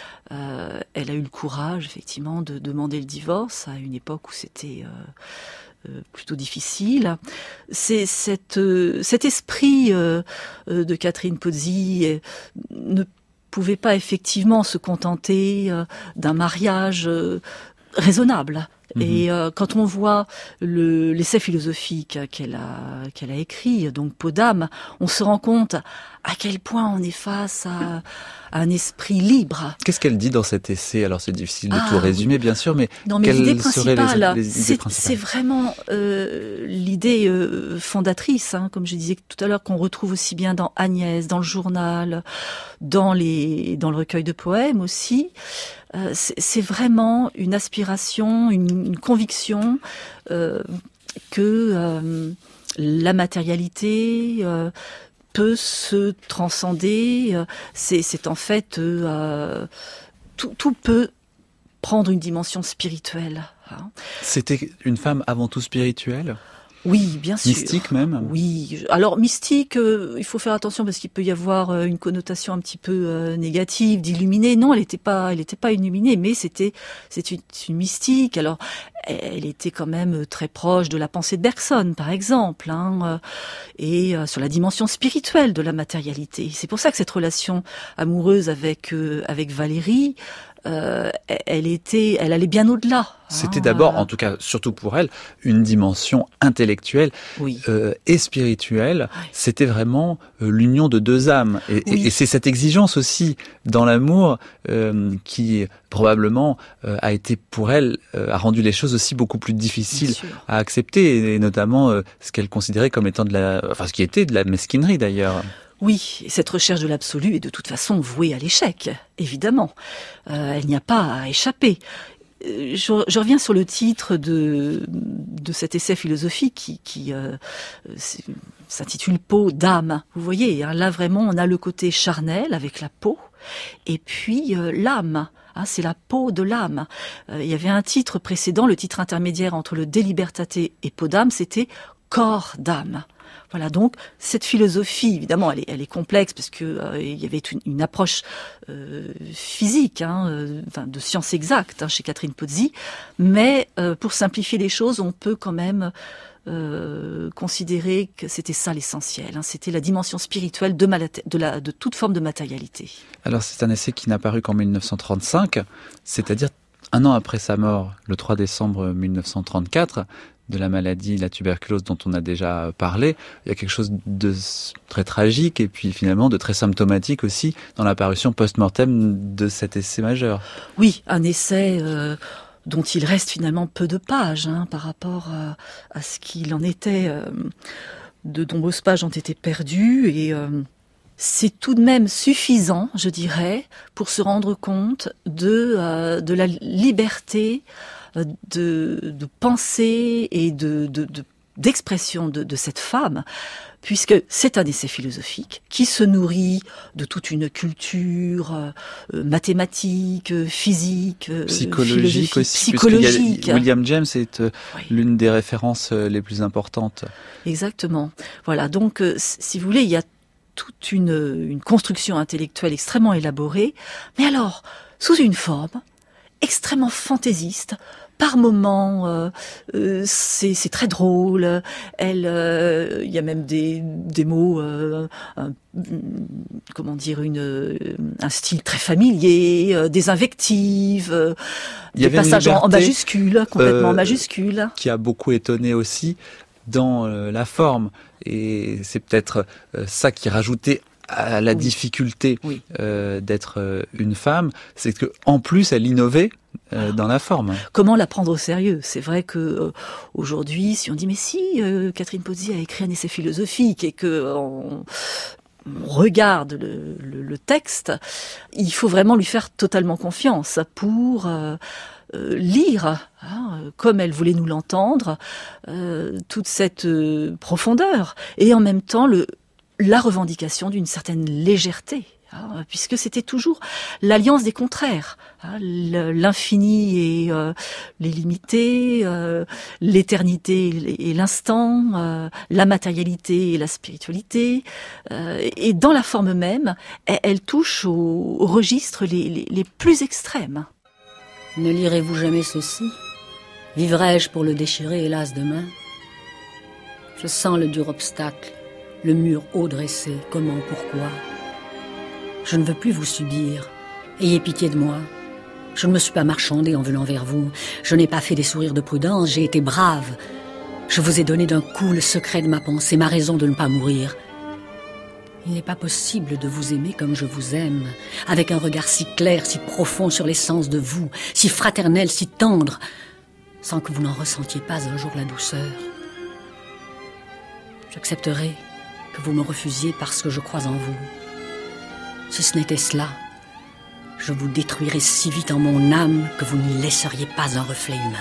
Euh, elle a eu le courage effectivement de demander le divorce à une époque où c'était euh, euh, plutôt difficile. C'est cette, euh, cet esprit euh, de Catherine Pozzi euh, ne pouvait pas effectivement se contenter euh, d'un mariage euh, raisonnable. Mmh. Et euh, quand on voit le, l'essai philosophique qu'elle a, qu'elle a écrit, donc Peau d'âme, on se rend compte à quel point on est face à, à un esprit libre. Qu'est-ce qu'elle dit dans cet essai ? Alors c'est difficile de ah, tout résumer, bien sûr, mais non, mais quelles l'idée seraient principale, les, les idées c'est, principales ? c'est vraiment euh, l'idée euh, fondatrice, hein, comme je disais tout à l'heure, qu'on retrouve aussi bien dans Agnès, dans le journal, dans, les, dans le recueil de poèmes aussi. Euh, c'est, c'est vraiment une aspiration, une, une conviction euh, que euh, la matérialité euh, peut se transcender. Euh, c'est, c'est en fait euh, tout, tout peut prendre une dimension spirituelle. Hein. C'était une femme avant tout spirituelle ? Oui, bien sûr. Mystique même ? Oui. Alors mystique, euh, il faut faire attention parce qu'il peut y avoir euh, une connotation un petit peu euh, négative, d'illuminée. Non, elle n'était pas, elle n'était pas illuminée, mais c'était, c'est une, une mystique. Alors, elle était quand même très proche de la pensée de Bergson, par exemple, hein, euh, et euh, sur la dimension spirituelle de la matérialité. C'est pour ça que cette relation amoureuse avec euh, avec Valérie, euh, elle était, elle allait bien au-delà. C'était hein, d'abord, euh, en tout cas, surtout pour elle, une dimension intellectuelle oui. euh, et spirituelle. Oui. C'était vraiment euh, l'union de deux âmes. Et, oui. et, et c'est cette exigence aussi dans l'amour euh, qui probablement euh, a été pour elle, euh, a rendu les choses aussi beaucoup plus difficiles à accepter, et, et notamment euh, ce qu'elle considérait comme étant de la, enfin ce qui était de la mesquinerie d'ailleurs. Oui, et cette recherche de l'absolu est de toute façon vouée à l'échec, évidemment. Euh, elle n'y a pas à échapper. Je, je reviens sur le titre de, de cet essai philosophique qui, qui euh, s'intitule « Peau d'âme ». Vous voyez, hein, là vraiment on a le côté charnel avec la peau, et puis euh, l'âme. Hein, c'est la peau de l'âme. Euh, il y avait un titre précédent, le titre intermédiaire entre le De Libertate et Peau d'âme, c'était « Corps d'âme ». Voilà, donc cette philosophie, évidemment, elle est, elle est complexe parce que euh, il y avait une, une approche euh, physique, hein, euh, enfin, de science exacte hein, chez Catherine Pozzi, mais euh, pour simplifier les choses, on peut quand même euh, considérer que c'était ça l'essentiel. Hein, c'était la dimension spirituelle de, malata- de, la, de toute forme de matérialité. Alors c'est un essai qui n'a paru qu'en dix-neuf cent trente-cinq, c'est-à-dire un an après sa mort, le trois décembre dix-neuf cent trente-quatre. De la maladie, la tuberculose dont on a déjà parlé. Il y a quelque chose de très tragique et puis finalement de très symptomatique aussi dans l'apparition post-mortem de cet essai majeur. Oui, un essai euh, dont il reste finalement peu de pages hein, par rapport à, à ce qu'il en était euh, de nombreuses pages ont été perdues et euh, c'est tout de même suffisant, je dirais, pour se rendre compte de, euh, de la liberté de, de pensée et de, de, de, d'expression de, de cette femme, puisque c'est un essai philosophique qui se nourrit de toute une culture euh, mathématique, physique, psychologique aussi. Psychologique. A, William James est euh, oui. l'une des références euh, les plus importantes. Exactement. Voilà, donc euh, si vous voulez, il y a toute une, une construction intellectuelle extrêmement élaborée, mais alors, sous une forme extrêmement fantaisiste. Par moments, euh, euh, c'est, c'est très drôle. Elle, il euh, y a même des, des mots, euh, un, comment dire, une, un style très familier, euh, des invectives, euh, des passages en, en majuscules, complètement euh, en majuscules. Qui a beaucoup étonné aussi dans euh, la forme. Et c'est peut-être euh, ça qui rajoutait à la oui. difficulté oui. Euh, d'être euh, une femme, c'est que en plus elle innovait euh, dans la forme. Comment la prendre au sérieux ? C'est vrai que euh, aujourd'hui, si on dit mais si euh, Catherine Pozzi a écrit un essai philosophique et que on, on regarde le, le, le texte, il faut vraiment lui faire totalement confiance pour euh, euh, lire, hein, comme elle voulait nous l'entendre, euh, toute cette euh, profondeur et en même temps le la revendication d'une certaine légèreté, hein, puisque c'était toujours l'alliance des contraires, hein, l'infini et euh, l'illimité, euh, l'éternité et l'instant, euh, la matérialité et la spiritualité, euh, et dans la forme même, elle, elle touche aux, aux registres les, les, les plus extrêmes. Ne lirez-vous jamais ceci ? Vivrai-je pour le déchirer, hélas, demain ? Je sens le dur obstacle, le mur haut dressé, comment, pourquoi ? Je ne veux plus vous subir. Ayez pitié de moi. Je ne me suis pas marchandée en venant vers vous. Je n'ai pas fait des sourires de prudence, j'ai été brave. Je vous ai donné d'un coup le secret de ma pensée, ma raison de ne pas mourir. Il n'est pas possible de vous aimer comme je vous aime, avec un regard si clair, si profond sur l'essence de vous, si fraternel, si tendre, sans que vous n'en ressentiez pas un jour la douceur. J'accepterai que vous me refusiez parce que je crois en vous. Si ce n'était cela, je vous détruirais si vite en mon âme que vous n'y laisseriez pas un reflet humain.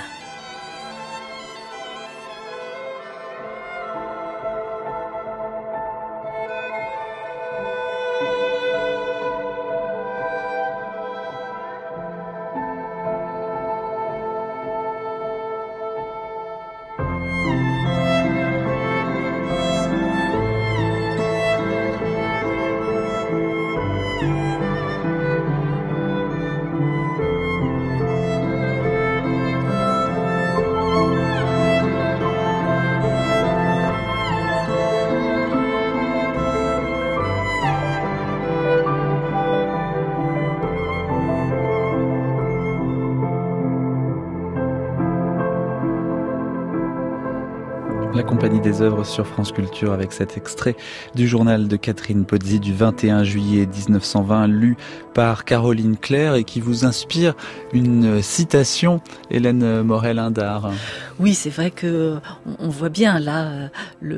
La Compagnie des œuvres sur France Culture avec cet extrait du journal de Catherine Pozzi du vingt et un juillet dix-neuf cent vingt, lu par Caroline Claire et qui vous inspire une citation, Hélène Morel-Indart. Oui, c'est vrai que on voit bien là le...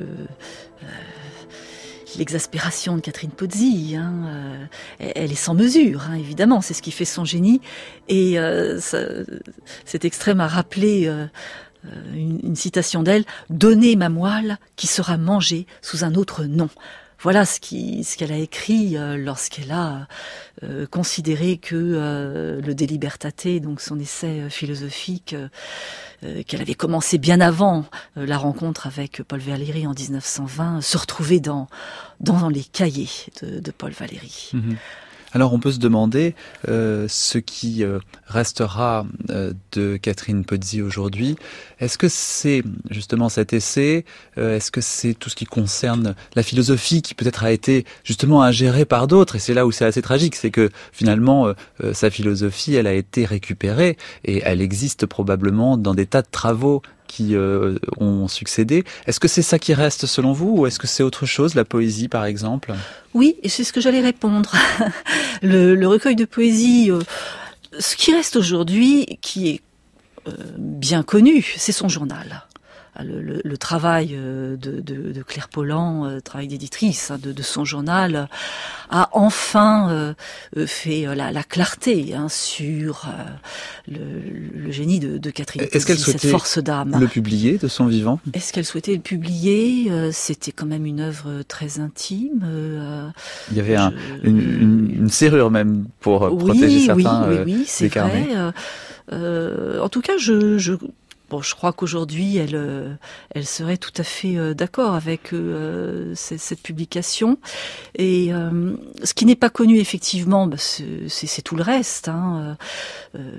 l'exaspération de Catherine Pozzi, hein, euh, elle est sans mesure, hein, évidemment, c'est ce qui fait son génie. Et euh, ça, cet extrait m'a rappelé euh, une, une citation d'elle, « Donnez ma moelle qui sera mangée sous un autre nom ». Voilà ce qui, ce qu'elle a écrit euh, lorsqu'elle a euh, considéré que euh, le De Libertate, donc son essai philosophique, euh, euh, qu'elle avait commencé bien avant euh, la rencontre avec Paul Valéry en dix-neuf cent vingt, se retrouvait dans dans les cahiers de, de Paul Valéry. Mmh. Alors on peut se demander euh, ce qui euh, restera euh, de Catherine Pozzi aujourd'hui. Est-ce que c'est justement cet essai ? euh, Est-ce que c'est tout ce qui concerne la philosophie qui peut-être a été justement ingérée par d'autres ? Et c'est là où c'est assez tragique, c'est que finalement euh, sa philosophie, elle a été récupérée et elle existe probablement dans des tas de travaux qui euh, ont succédé. Est-ce que c'est ça qui reste selon vous ou est-ce que c'est autre chose, la poésie par exemple ? Oui, et c'est ce que j'allais répondre. le, le recueil de poésie, euh, ce qui reste aujourd'hui, qui est euh, bien connu, c'est son journal. le, le, le travail de, de, de Claire Pollan, euh, travail d'éditrice hein, de, de son journal, a enfin euh, fait la, la clarté hein, sur euh, le, le génie de, de Catherine Est-ce qu'elle Pozzi, cette force d'âme. Le publier de son vivant? Est-ce qu'elle souhaitait le publier? euh, C'était quand même une œuvre très intime. Euh, Il y avait je, un, une, une, une serrure même pour oui, protéger certains. Oui, euh, oui, oui, c'est vrai. Euh, euh, en tout cas, je, je Bon, je crois qu'aujourd'hui, elle, euh, elle serait tout à fait euh, d'accord avec euh, cette, cette publication. Et euh, ce qui n'est pas connu, effectivement, bah, c'est, c'est tout le reste. Hein. Euh,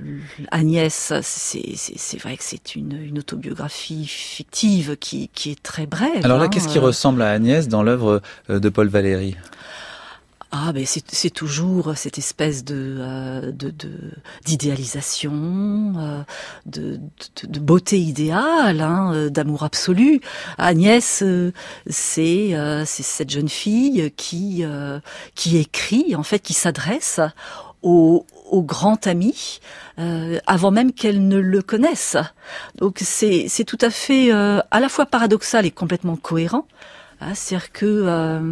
Agnès, c'est, c'est, c'est vrai que c'est une, une autobiographie fictive qui, qui est très brève. Alors là, hein. qu'est-ce qui ressemble à Agnès dans l'œuvre de Paul Valéry ? Ah, ben c'est, c'est toujours cette espèce de, euh, de, de d'idéalisation, euh, de, de, de beauté idéale, hein, d'amour absolu. Agnès, euh, c'est, euh, c'est cette jeune fille qui, euh, qui écrit, en fait, qui s'adresse au, au grand ami, euh, avant même qu'elle ne le connaisse. Donc c'est, c'est tout à fait, euh, à la fois paradoxal et complètement cohérent. Hein, c'est-à-dire que euh,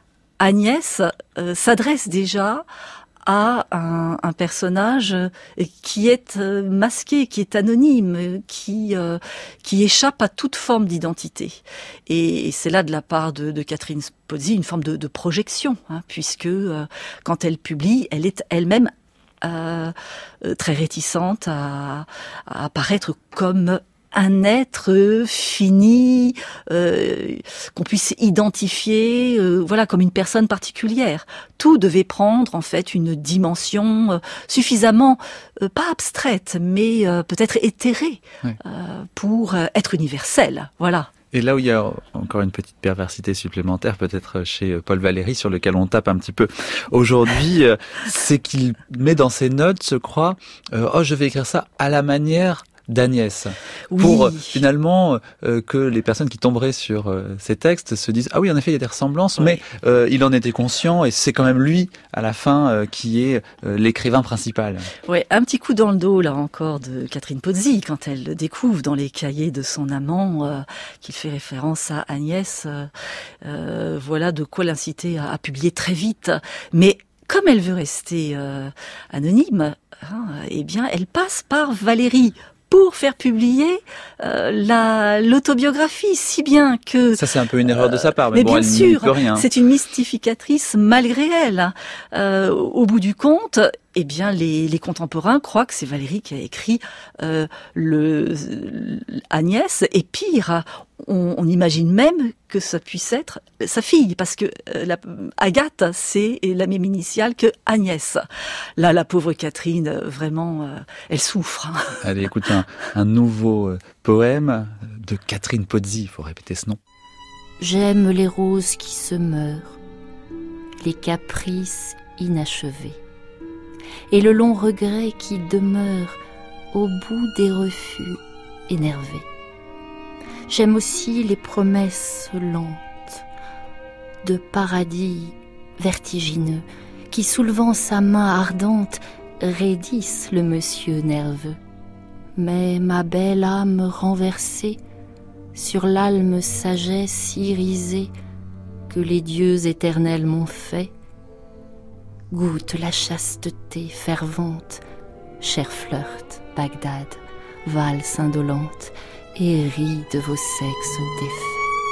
Agnès euh, s'adresse déjà à un, un personnage qui est euh, masqué, qui est anonyme, qui euh, qui échappe à toute forme d'identité. Et, et c'est là de la part de, de Catherine Pozzi une forme de, de projection, hein, puisque euh, quand elle publie, elle est elle-même euh, très réticente à, à apparaître comme un être fini, euh, qu'on puisse identifier, euh, voilà, comme une personne particulière. Tout devait prendre en fait une dimension euh, suffisamment euh, pas abstraite, mais euh, peut-être éthérée oui. euh, pour euh, être universelle. Voilà. Et là où il y a encore une petite perversité supplémentaire, peut-être chez Paul Valéry, sur lequel on tape un petit peu aujourd'hui, c'est qu'il met dans ses notes, je crois, euh, oh, je vais écrire ça à la manière d'Agnès, oui. pour euh, finalement euh, que les personnes qui tomberaient sur euh, ces textes se disent ah oui en effet il y a des ressemblances, oui. mais euh, il en était conscient et c'est quand même lui à la fin euh, qui est euh, l'écrivain principal. Ouais, un petit coup dans le dos là encore de Catherine Pozzi quand elle le découvre dans les cahiers de son amant euh, qu'il fait référence à Agnès. Euh, euh, voilà de quoi l'inciter à, à publier très vite, mais comme elle veut rester euh, anonyme, hein, eh bien elle passe par Valéry pour faire publier euh, la l'autobiographie, si bien que ça c'est un peu une erreur de sa part, mais, mais bon, bien elle sûr, n'y peut rien. C'est une mystificatrice malgré elle. Euh, au bout du compte, eh bien les, les contemporains croient que c'est Valéry qui a écrit euh, le Agnès, et pire, on, on imagine même que ça puisse être sa fille, parce que euh, la, Agathe, c'est la même initiale que Agnès. Là, la pauvre Catherine, vraiment, euh, elle souffre. Hein. Allez, écoutez un, un nouveau euh, poème de Catherine Pozzi, il faut répéter ce nom. J'aime les roses qui se meurent, les caprices inachevés, et le long regret qui demeure au bout des refus énervés. J'aime aussi les promesses lentes de paradis vertigineux qui, soulevant sa main ardente, raidissent le monsieur nerveux. Mais ma belle âme renversée sur l'âme sagesse irisée que les dieux éternels m'ont fait, goûte la chasteté fervente, cher flirt, Bagdad, valse indolente, et rit de vos sexes défaits.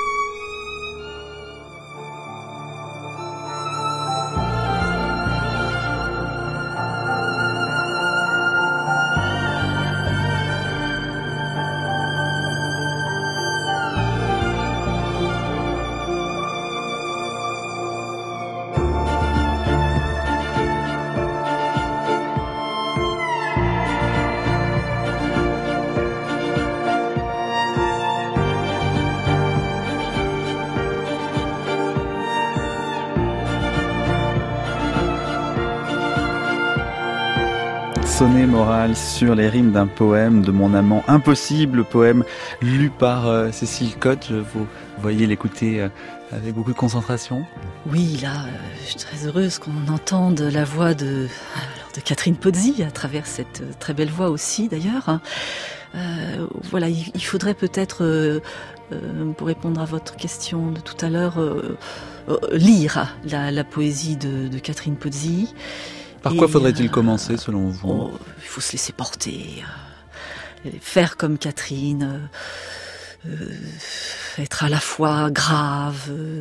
Sonnet moral sur les rimes d'un poème de mon amant impossible, poème lu par euh, Cécile Cotte. Vous voyez l'écouter euh, avec beaucoup de concentration. Oui, là, euh, je suis très heureuse qu'on entende la voix de, alors, de Catherine Pozzi à travers cette très belle voix aussi d'ailleurs. euh, voilà, il, il faudrait peut-être, euh, euh, pour répondre à votre question de tout à l'heure, euh, euh, lire la, la poésie de, de Catherine Pozzi. Par quoi Et, faudrait-il euh, commencer selon vous? oh, il faut se laisser porter, euh, faire comme Catherine, euh, euh, être à la fois grave, euh,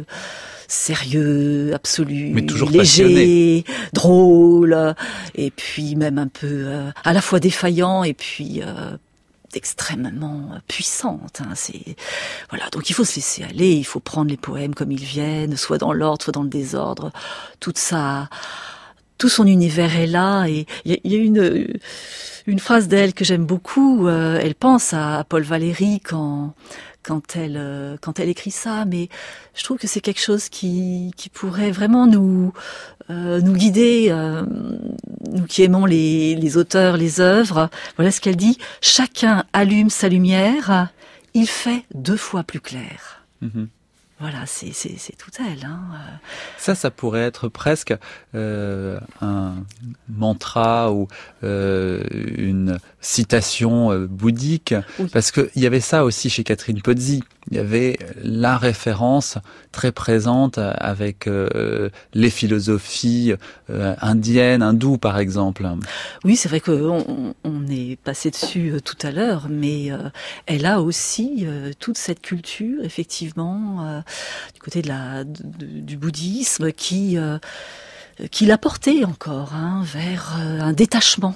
sérieux, absolu, mais toujours léger, passionné, drôle, et puis même un peu euh, à la fois défaillant et puis euh, extrêmement puissante. Hein, c'est voilà, donc il faut se laisser aller, il faut prendre les poèmes comme ils viennent, soit dans l'ordre, soit dans le désordre. Toute sa, tout son univers est là, et il y, y a une une phrase d'elle que j'aime beaucoup. Euh, elle pense à, à Paul Valéry quand quand elle euh, quand elle écrit ça, mais je trouve que c'est quelque chose qui qui pourrait vraiment nous euh, nous guider, euh, nous qui aimons les les auteurs, les œuvres. Voilà ce qu'elle dit: chacun allume sa lumière, il fait deux fois plus clair. Mmh. Voilà, c'est, c'est, c'est tout elle. Hein. Ça, ça pourrait être presque euh, un mantra ou euh, une citation euh, bouddhique, oui. Parce qu'il y avait ça aussi chez Catherine Pozzi. Il y avait la référence très présente avec euh, les philosophies euh, indiennes, hindoues par exemple. Oui, c'est vrai qu'on on est passé dessus euh, tout à l'heure, mais euh, elle a aussi euh, toute cette culture, effectivement, euh, du côté de la, de, du bouddhisme, qui, euh, qui l'a portée encore hein, vers euh, un détachement.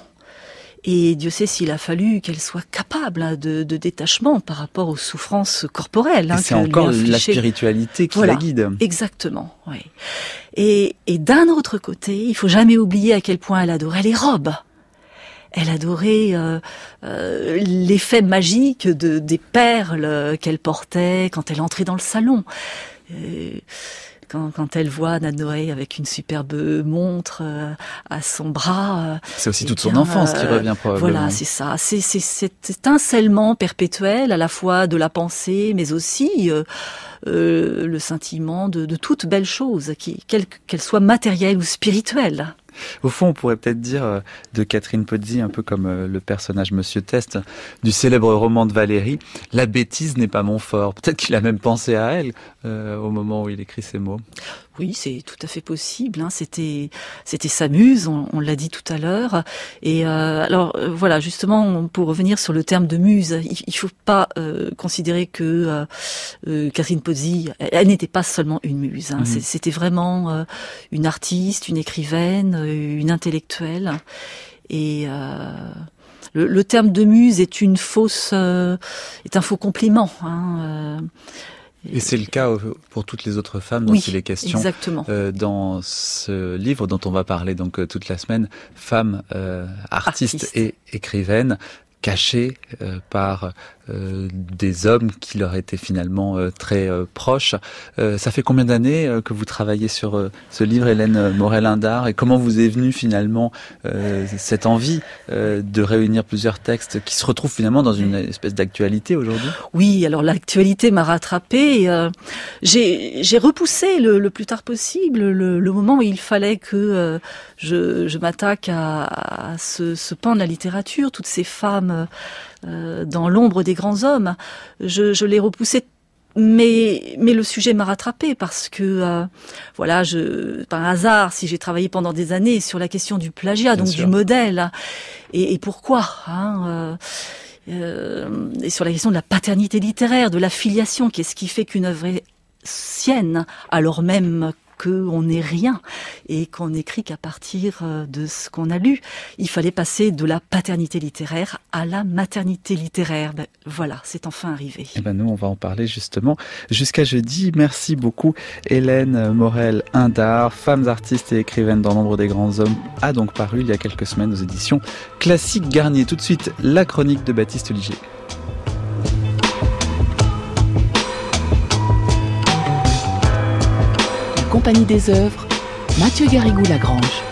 Et Dieu sait s'il a fallu qu'elle soit capable de, de détachement par rapport aux souffrances corporelles. Hein, et c'est encore la spiritualité qui voilà, la guide. Exactement, oui. Et, et d'un autre côté, il faut jamais oublier à quel point elle adorait les robes. Elle adorait euh, euh, l'effet magique de, des perles qu'elle portait quand elle entrait dans le salon. Euh, Quand, quand elle voit Anna Noé avec une superbe montre euh, à son bras. Euh, c'est aussi toute bien, son enfance euh, qui revient probablement. Voilà, c'est ça. C'est, c'est cet étincellement perpétuel à la fois de la pensée, mais aussi euh, euh, le sentiment de, de toute belle chose, qui, quelle qu'elle soit matérielle ou spirituelle. Au fond, on pourrait peut-être dire de Catherine Pozzi, un peu comme le personnage Monsieur Test du célèbre roman de Valéry, la bêtise n'est pas mon fort. Peut-être qu'il a même pensé à elle euh, au moment où il écrit ces mots. Oui, c'est tout à fait possible. Hein. C'était, c'était sa muse, on, on l'a dit tout à l'heure. Et euh, alors euh, voilà, justement, pour revenir sur le terme de muse, il, il faut pas euh, considérer que euh, euh, Catherine Pozzi, elle, elle n'était pas seulement une muse. Hein. Mm-hmm. C'était vraiment euh, une artiste, une écrivaine, une intellectuelle. Et euh, le, le terme de muse est une fausse, euh, est un faux compliment. Hein. Euh, Et c'est le cas pour toutes les autres femmes dont oui, il est question exactement. Euh, dans ce livre dont on va parler donc euh, toute la semaine, femmes euh, artistes Artiste. et écrivaines cachées euh, par euh, des hommes qui leur étaient finalement euh, très euh, proches. Euh, ça fait combien d'années euh, que vous travaillez sur euh, ce livre, Hélène Morel-Indart, et comment vous est venue finalement euh, cette envie euh, de réunir plusieurs textes qui se retrouvent finalement dans une espèce d'actualité aujourd'hui? Oui, alors l'actualité m'a rattrapée. Euh, j'ai, j'ai repoussé le, le plus tard possible le, le moment où il fallait que euh, je, je m'attaque à, à ce, ce pan de la littérature, toutes ces femmes euh, dans l'ombre des grands hommes. Je, je l'ai repoussé, mais mais le sujet m'a rattrapé parce que euh, voilà, je par hasard, si j'ai travaillé pendant des années sur la question du plagiat, Bien donc sûr. du modèle, et, et pourquoi, hein, euh, euh, et sur la question de la paternité littéraire, de la filiation, qu'est-ce qui fait qu'une œuvre est sienne alors même qu'on n'est rien et qu'on n'écrit qu'à partir de ce qu'on a lu. Il fallait passer de la paternité littéraire à la maternité littéraire. Ben, voilà, c'est enfin arrivé. Et ben nous, on va en parler justement jusqu'à jeudi. Merci beaucoup Hélène Morel-Indart, Femmes artistes et écrivaines dans l'ombre des grands hommes, a donc paru il y a quelques semaines aux éditions Classique Garnier. Tout de suite, la chronique de Baptiste Liger. Compagnie des œuvres, Mathieu Garrigou-Lagrange.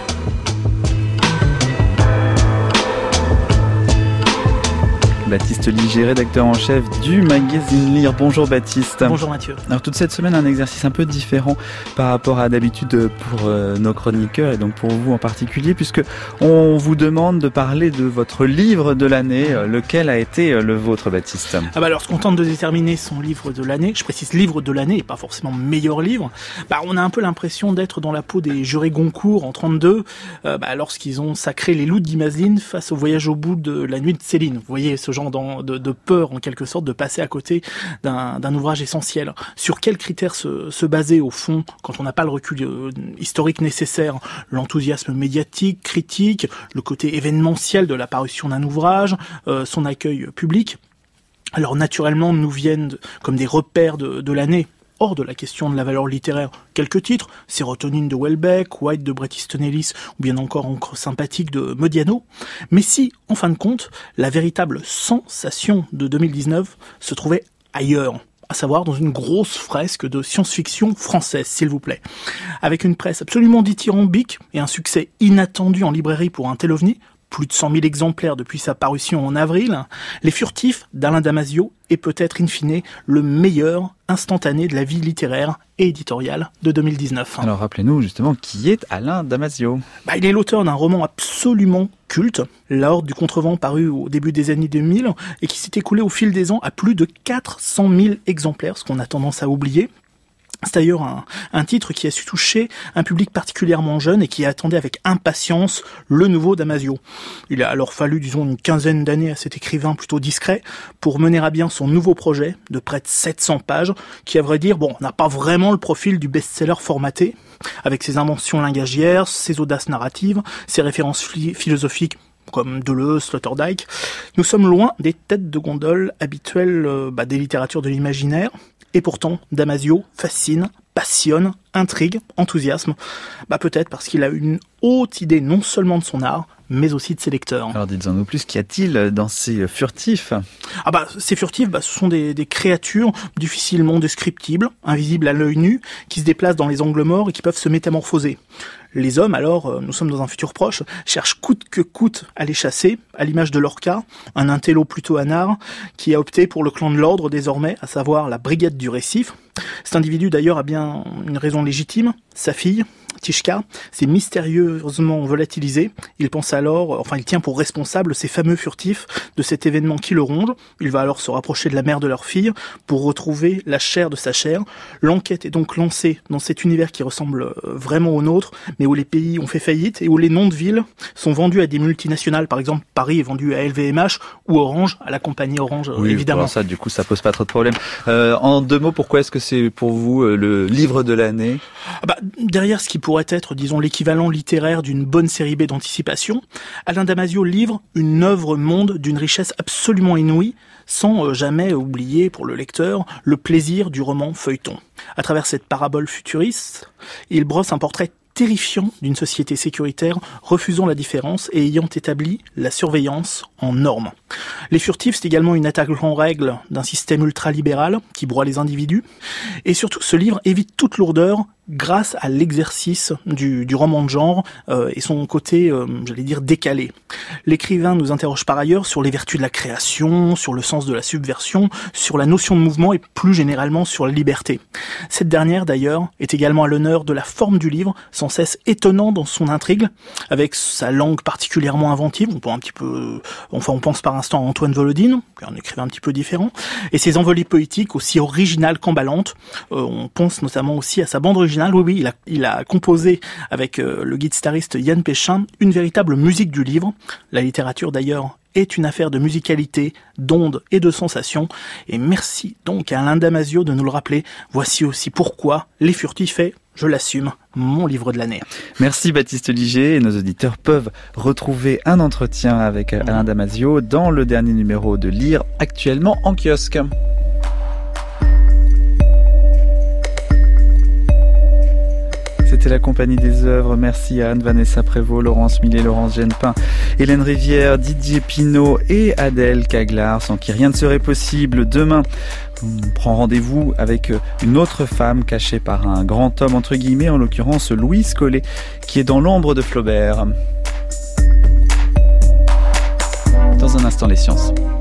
Baptiste Liger, rédacteur en chef du magazine Lire. Bonjour Baptiste. Bonjour Mathieu. Alors toute cette semaine, un exercice un peu différent par rapport à d'habitude pour euh, nos chroniqueurs et donc pour vous en particulier, puisque on vous demande de parler de votre livre de l'année. Lequel a été le vôtre, Baptiste ? Ah bah alors, lorsqu'on tente de déterminer son livre de l'année, je précise livre de l'année et pas forcément meilleur livre, bah on a un peu l'impression d'être dans la peau des jurés Goncourt en trente-deux, euh, bah, lorsqu'ils ont sacré Les Loups d'Imaseline face au Voyage au bout de la nuit de Céline. Vous voyez ce genre de, de peur en quelque sorte de passer à côté d'un, d'un ouvrage essentiel. Sur quels critères se, se baser au fond quand on n'a pas le recul euh, historique nécessaire? L'enthousiasme médiatique, critique, le côté événementiel de la parution d'un ouvrage, euh, son accueil public. Alors naturellement nous viennent comme des repères de, de l'année. Hors de la question de la valeur littéraire, quelques titres, Sérotonine de Houellebecq, White de Bret Easton Ellis, ou bien encore Encre sympathique de Modiano. Mais si, en fin de compte, la véritable sensation de deux mille dix-neuf se trouvait ailleurs, à savoir dans une grosse fresque de science-fiction française, s'il vous plaît. Avec une presse absolument dithyrambique et un succès inattendu en librairie pour un tel ovni, plus de cent mille exemplaires depuis sa parution en avril, Les Furtifs d'Alain Damasio est peut-être in fine le meilleur instantané de la vie littéraire et éditoriale de deux mille dix-neuf. Alors rappelez-nous justement qui est Alain Damasio. Bah, il est l'auteur d'un roman absolument culte, La Horde du Contrevent, paru au début des années deux mille et qui s'est écoulé au fil des ans à plus de quatre cent mille exemplaires, ce qu'on a tendance à oublier. C'est d'ailleurs un, un titre qui a su toucher un public particulièrement jeune et qui attendait avec impatience le nouveau Damasio. Il a alors fallu, disons, une quinzaine d'années à cet écrivain plutôt discret pour mener à bien son nouveau projet de près de sept cents pages, qui, à vrai dire, bon, n'a pas vraiment le profil du best-seller formaté, avec ses inventions lingagières, ses audaces narratives, ses références phi- philosophiques, comme Deleuze, Sloterdijk. Nous sommes loin des têtes de gondole habituelles euh, bah, des littératures de l'imaginaire. Et pourtant, Damasio fascine, passionne, intrigue, enthousiasme. Bah peut-être parce qu'il a une haute idée non seulement de son art, mais aussi de ses lecteurs. Alors dites-en nous plus, qu'y a-t-il dans ces furtifs ? Ah bah ces furtifs, bah, ce sont des, des créatures difficilement descriptibles, invisibles à l'œil nu, qui se déplacent dans les angles morts et qui peuvent se métamorphoser. Les hommes, alors, nous sommes dans un futur proche, cherchent coûte que coûte à les chasser, à l'image de Lorca, un intello plutôt anard, qui a opté pour le clan de l'ordre désormais, à savoir la brigade du récif. Cet individu d'ailleurs a bien une raison légitime, sa fille, Tishka, s'est mystérieusement volatilisée. Il pense alors, enfin il tient pour responsable ces fameux furtifs de cet événement qui le ronge. Il va alors se rapprocher de la mère de leur fille pour retrouver la chair de sa chair. L'enquête est donc lancée dans cet univers qui ressemble vraiment au nôtre, mais où les pays ont fait faillite et où les noms de villes sont vendus à des multinationales. Par exemple, Paris est vendu à L V M H ou Orange, à la compagnie Orange, oui, évidemment. Ça, du coup, ça pose pas trop de problèmes. Euh, en deux mots, pourquoi est-ce que c'est pour vous euh, le livre de l'année ? Ah bah, derrière ce qui pourrait être, disons, l'équivalent littéraire d'une bonne série B d'anticipation, Alain Damasio livre une œuvre monde d'une richesse absolument inouïe, sans euh, jamais oublier pour le lecteur le plaisir du roman feuilleton. À travers cette parabole futuriste, il brosse un portrait terrifiant d'une société sécuritaire refusant la différence et ayant établi la surveillance en norme. Les furtifs, c'est également une attaque en règle d'un système ultralibéral qui broie les individus. Et surtout, ce livre évite toute lourdeur grâce à l'exercice du, du roman de genre euh, et son côté, euh, j'allais dire, décalé. L'écrivain nous interroge par ailleurs sur les vertus de la création, sur le sens de la subversion, sur la notion de mouvement et plus généralement sur la liberté. Cette dernière, d'ailleurs, est également à l'honneur de la forme du livre, sans cesse étonnant dans son intrigue, avec sa langue particulièrement inventive. On peut un petit peu, enfin, on pense par instant à Antoine Volodine, un écrivain un petit peu différent, et ses envolées poétiques aussi originales qu'emballantes. Euh, on pense notamment aussi à sa bande originale. Oui, oui, il a, il a composé avec euh, le guitariste Yann Péchin une véritable musique du livre. La littérature d'ailleurs est une affaire de musicalité, d'ondes et de sensations. Et merci donc à Alain Damasio de nous le rappeler. Voici aussi pourquoi Les Furtifs est, je l'assume, mon livre de l'année. Merci Baptiste Liger. Et nos auditeurs peuvent retrouver un entretien avec Alain Damasio dans le dernier numéro de Lire, actuellement en kiosque. C'était la compagnie des œuvres. Merci à Anne-Vanessa Prévost, Laurence Millet, Laurence Genepin, Hélène Rivière, Didier Pinault et Adèle Caglar, sans qui rien ne serait possible. Demain, on prend rendez-vous avec une autre femme cachée par un grand homme, entre guillemets, en l'occurrence Louise Collet, qui est dans l'ombre de Flaubert. Dans un instant, les sciences.